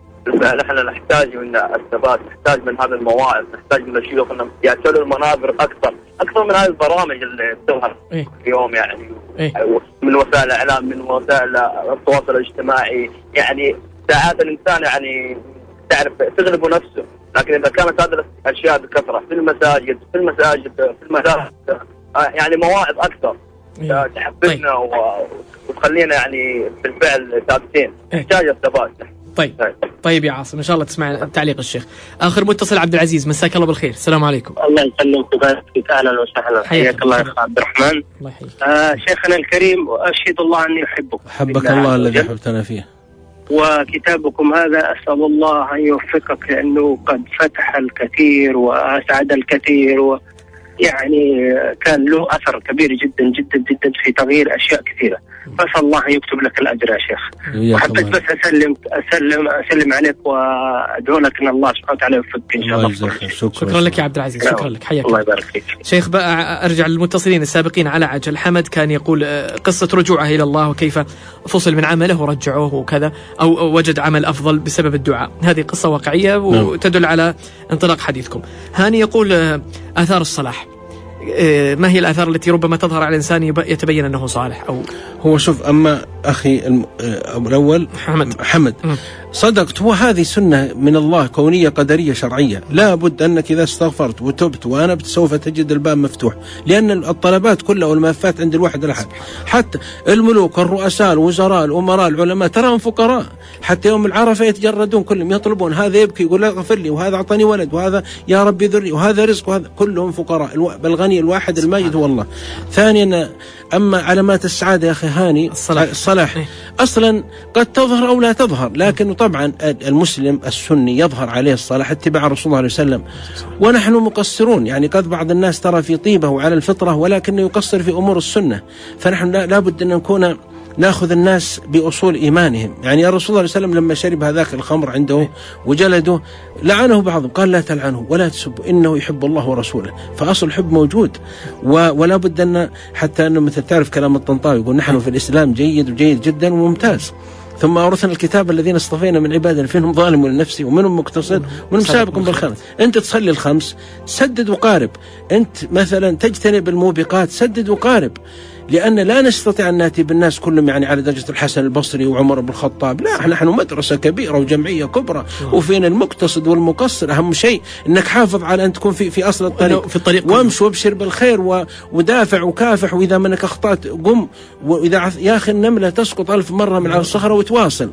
نحن نحتاج من الثبات، نحتاج من هذه المواعظ، نحتاج من الشيوخ أنهم يعتلوا المنابر أكثر أكثر من هذه البرامج اللي تظهر إيه؟ اليوم يعني إيه؟ من وسائل الإعلام من وسائل التواصل الاجتماعي. يعني ساعات الإنسان يعني تعرف تغلب نفسه، لكن إذا كانت هذه الأشياء بكثرة في المساجد في المساجد في المدارس يعني مواعظ أكثر إيه؟ تحفزنا وتخلينا يعني بالفعل ثابتين. نحتاج الثبات. طيب طيب يا عاصم ان شاء الله تسمع تعليق الشيخ. اخر متصل عبد العزيز، مساك الله بالخير. السلام عليكم. الله يسلمك ويبارك. اهلا وسهلا، حياك الله يا عبد الرحمن. الله يحييك. آه شيخنا الكريم، واشهد الله اني احبك. حبك الله الذي احببتنا فيه. وكتابكم هذا اسال الله ان يوفقك، لانه قد فتح الكثير واسعد الكثير، ويعني كان له اثر كبير جدا جدا جدا في تغيير اشياء كثيره. فأسأل الله أن يكتب لك الأجر يا شيخ. وحبيت بس أسلم أسلم أسلم عليك وأدعو لك أن الله سبحانه وتعالى يوفقك إن شاء الله. شكرا, شكرا لك يا عبد العزيز، شكرا لك، حياك الله يبارك فيك شيخ. بقى أرجع للمتصلين السابقين على عجل. حمد كان يقول قصة رجوعه إلى الله وكيف فصل من عمله ورجعوه وكذا، أو وجد عمل أفضل بسبب الدعاء. هذه قصة واقعية وتدل على انطلاق حديثكم. هاني يقول آثار الصلاح، ما هي الآثار التي ربما تظهر على الإنسان يتبين أنه صالح؟ أو هو شوف، أما أخي الأول حمد, حمد صدقت، هو هذه سنة من الله كونية قدرية شرعية، لا بد أنك إذا استغفرت وتبت وأنبت سوف تجد الباب مفتوح، لأن الطلبات كلها والملفات عند الواحد الأحد. حتى الملوك الرؤساء الوزراء الأمراء العلماء تراهم فقراء، حتى يوم العرفة يتجردون كلهم يطلبون، هذا يبكي يقول لا اغفر لي، وهذا أعطاني ولد، وهذا يا ربي ذري، وهذا رزق، وهذا كلهم فقراء. بالغني الواحد الماجد هو الله. ثانيا، أما علامات السعادة يا أخي هاني الصلاح, الصلاح أصلا قد تظهر أو لا تظهر، لكن طبعا المسلم السني يظهر عليه الصلاح اتباع رسول الله عليه وسلم، ونحن مقصرون. يعني قد بعض الناس ترى في طيبه وعلى الفطرة ولكنه يقصر في أمور السنة، فنحن لا بد أن نكون ناخذ الناس بأصول إيمانهم. يعني الرسول صلى الله عليه وسلم لما شرب هذاك الخمر عنده وجلده لعنه بعضهم، قال لا تلعنه ولا تسبوا إنه يحب الله ورسوله، فأصل الحب موجود. ولا بد أن حتى أنه مثل تعرف كلام الطنطاوي يقول نحن في الإسلام جيد وجيد جدا وممتاز، ثم أورثنا الكتاب الذين اصطفينا من عبادنا فيهم ظالم لنفسه ومنهم مقتصد ومنهم سابق بالخيرات. أنت تصلي الخمس سدد وقارب، أنت مثلا تجتنب الموبقات سدد وقارب، لأن لا نستطيع أن نأتي بالناس كلهم يعني على درجة الحسن البصري وعمر بن الخطاب، لا، نحن مدرسة كبيرة وجمعية كبرى، وفينا المقتصد والمقصر. أهم شيء أنك حافظ على أن تكون في في أصل الطريق، في الطريق وامش وابشر بالخير ودافع وكافح، وإذا منك أخطأت قم، وإذا يا أخي النملة تسقط ألف مرة من على الصخرة وتواصل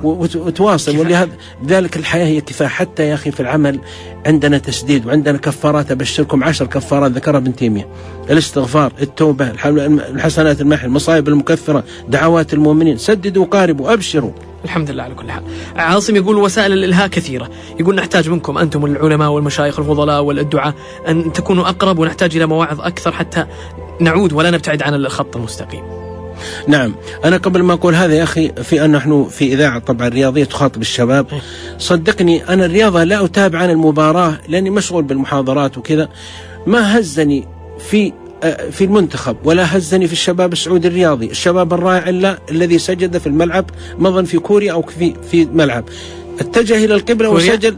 وتواصل ولهذا ذلك الحياة هي كفاح. حتى يا أخي في العمل عندنا تسديد وعندنا كفارات، أبشركم عشر كفارات ذكرها ابن تيمية: الاستغفار، التوبة، الحسنات المحل، المصائب المكفرة، دعوات المؤمنين، سددوا وقاربوا أبشروا. الحمد لله على كل حال. عاصم يقول وسائل الإلهاء كثيرة، يقول نحتاج منكم أنتم العلماء والمشايخ الفضلاء والدعاء أن تكونوا أقرب، ونحتاج إلى مواعظ أكثر حتى نعود ولا نبتعد عن الخط المستقيم. نعم، أنا قبل ما أقول هذا يا أخي، في أن نحن في إذاعة طبعا رياضية تخاطب الشباب، صدقني أنا الرياضة لا أتابع عن المباراة لأني مشغول بالمحاضرات وكذا، ما هزني في في المنتخب ولا هزني في الشباب السعودي الرياضي، الشباب الرائع إلا الذي سجد في الملعب مضى في كوريا أو في في ملعب، اتجه إلى القبلة وسجل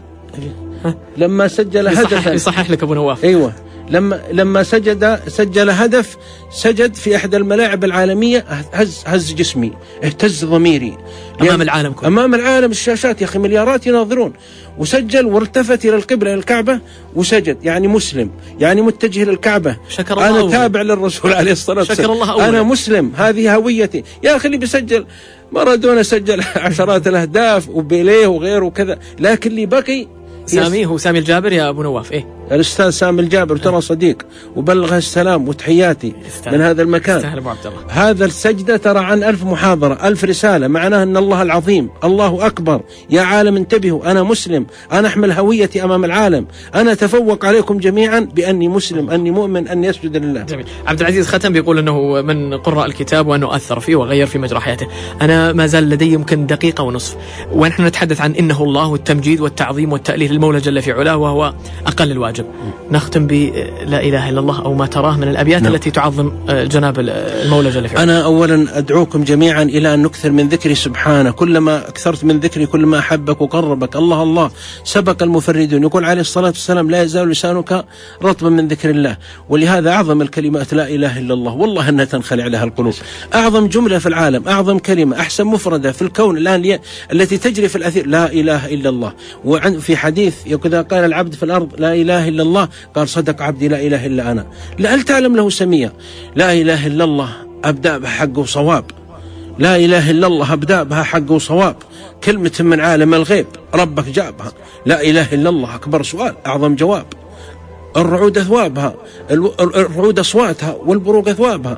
لما سجل هدف. يصحح لك أبو نواف. أيوة، لما لما سجد سجل هدف، سجد في إحدى الملاعب العالمية، هز هز جسمي، اهتز ضميري أمام العالم كله، أمام العالم، الشاشات يا أخي مليارات يناظرون، وسجل والتفت إلى القبلة إلى الكعبة وسجد، يعني مسلم، يعني متجه للكعبة. شكر الله أنا أولا. تابع للرسول عليه الصلاة والسلام، شكر الله أولا. أنا مسلم، هذه هويتي. يا أخي اللي بيسجل مارادونا سجل عشرات الأهداف وبيليه وغيره وكذا، لكن اللي بقي سامي هو سامي الجابر يا أبو نواف. إيه الأستاذ سامي الجابر، ترى صديق وبلغه السلام وتحياتي من هذا المكان. هذا السجدة ترى عن ألف محاضرة، ألف رسالة، معناه أن الله العظيم، الله أكبر، يا عالم انتبهوا، أنا مسلم، أنا أحمل هويتي أمام العالم، أنا أتفوق عليكم جميعا بأني مسلم، أني مؤمن، أني أسجد لله. جميل. عبد العزيز ختم بيقول أنه من قرأ الكتاب وأنه أثر فيه وغير في مجرى حياته. أنا ما زال لدي يمكن دقيقة ونصف ونحن نتحدث عن إنه الله والتمجيد والتعظيم والتأليه المولى جل في علاه، وهو أقل الواجب. نختم بلا إله إلا الله أو ما تراه من الأبيات نعم. التي تعظم جناب المولى جل في علاه. أنا أولا أدعوكم جميعا إلى أن نكثر من ذكري سبحانه، كلما أكثرت من ذكري كلما أحبك وقربك. الله الله سبق المفردون، يقول عليه الصلاة والسلام لا يزال لسانك رطبا من ذكر الله، ولهذا أعظم الكلمات لا إله إلا الله، والله أنها تنخلع لها القلوب. أعظم جملة في العالم، أعظم كلمة، أحسن مفردة في الكون الآن التي تجري في الأثير، لا إله إلا الله. وفي حديث إذا قال العبد في الأرض لا إله إلا الله، قال صدق عبدي لا إله إلا أنا. لا هل تعلم له سمية؟ لا إله إلا الله أبدأ بها حق وصواب، لا إله إلا الله أبدأ بها حق وصواب، كلمة من عالم الغيب ربك جابها. لا إله إلا الله أكبر سؤال أعظم جواب، الرعود أثوابها، الرعود أصواتها والبروق أثوابها.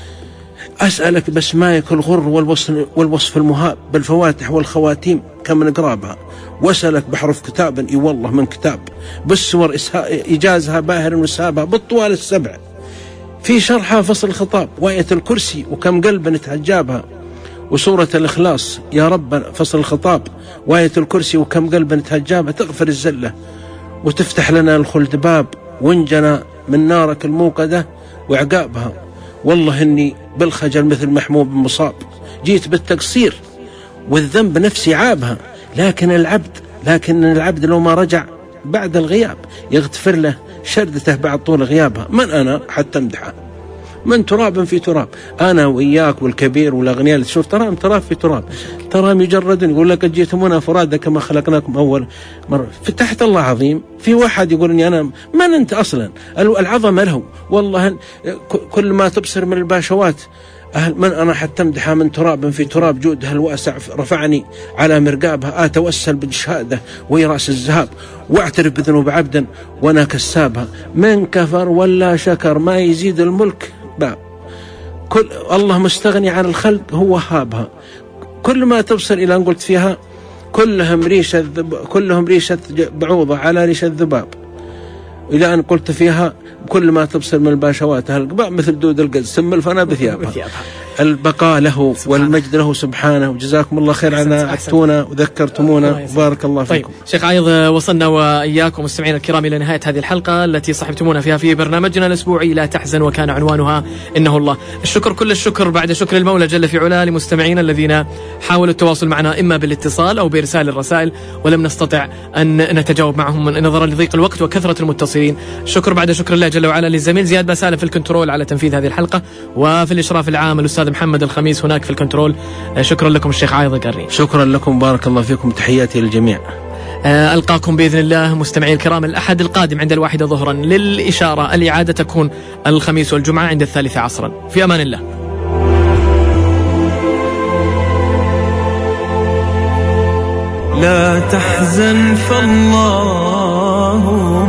أسألك بسمائك الغر والوصف, والوصف المهاب، بالفواتح والخواتيم كم نقرابها، وأسألك بحرف كتاب إي والله من كتاب، بالسور إجازها باهر وسابها، بالطوال السبع في شرحها فصل الخطاب، وآية الكرسي وكم قلب نتعجابها. وسورة الإخلاص يا رب فصل الخطاب وآية الكرسي وكم قلب تهجابها تغفر الزلة وتفتح لنا الخلد باب وانجنا من نارك الموقدة وعقابها. والله إني بالخجل مثل محمود مصاب جيت بالتقصير والذنب نفسي عابها، لكن العبد لكن العبد لو ما رجع بعد الغياب يغتفر له شردته بعد طول غيابها. من أنا حتى امدحه؟ من تراب في تراب. أنا وإياك والكبير والأغنياء اللي تشوف تراهم تراب في تراب، تراهم يجردون يقول لك جئتمونا فرادا كما خلقناكم أول مرة. فتحت الله عظيم في واحد يقول إني أنا من أنت أصلا؟ العظمة له والله كل ما تبصر من الباشوات أهل من أنا حتى امدحها من تراب في تراب جودها الواسع رفعني على مرقابها. أتوسل بالشهادة وهي رأس الذهب واعترف بذنوب عبدا وأنا كسابها. من كفر ولا شكر ما يزيد الملك باب. كل الله مستغني عن الخلق هو وهابها. كل ما تبصر إلى أن قلت فيها كلهم ريشة ذب... كلهم ريشة بعوضة على ريشة ذباب، إلى أن قلت فيها كل ما تبصر من الباشوات هالقباء مثل دود القز سم الفنا بثيابها. البقاء له والمجد له سبحانه. وجزاكم الله خير عنا عدتونا وذكرتمونا وبارك الله فيكم. طيب شيخ عايض، وصلنا وإياكم مستمعين الكرام إلى نهاية هذه الحلقة التي صحبتمونا فيها في برنامجنا الأسبوعي لا تحزن، وكان عنوانها إنه الله. الشكر كل الشكر بعد شكر المولى جل في علاه لمستمعينا الذين حاولوا التواصل معنا إما بالاتصال أو بإرسال الرسائل ولم نستطع أن نتجاوب معهم نظرا لضيق الوقت وكثرة المتصلين. شكر بعد شكر الله جل وعلا للزميل زياد باسالة في الكنترول على تنفيذ هذه الحلقة، وفي الإشراف العام الأستاذ محمد الخميس هناك في الكنترول. شكرا لكم الشيخ عايض القرني. شكرا لكم بارك الله فيكم، تحياتي للجميع. ألقاكم بإذن الله مستمعي الكرام الأحد القادم عند الواحدة ظهرا. للإشارة الإعادة تكون الخميس والجمعة عند الثالثة عصرا. في أمان الله. لا تحزن فالله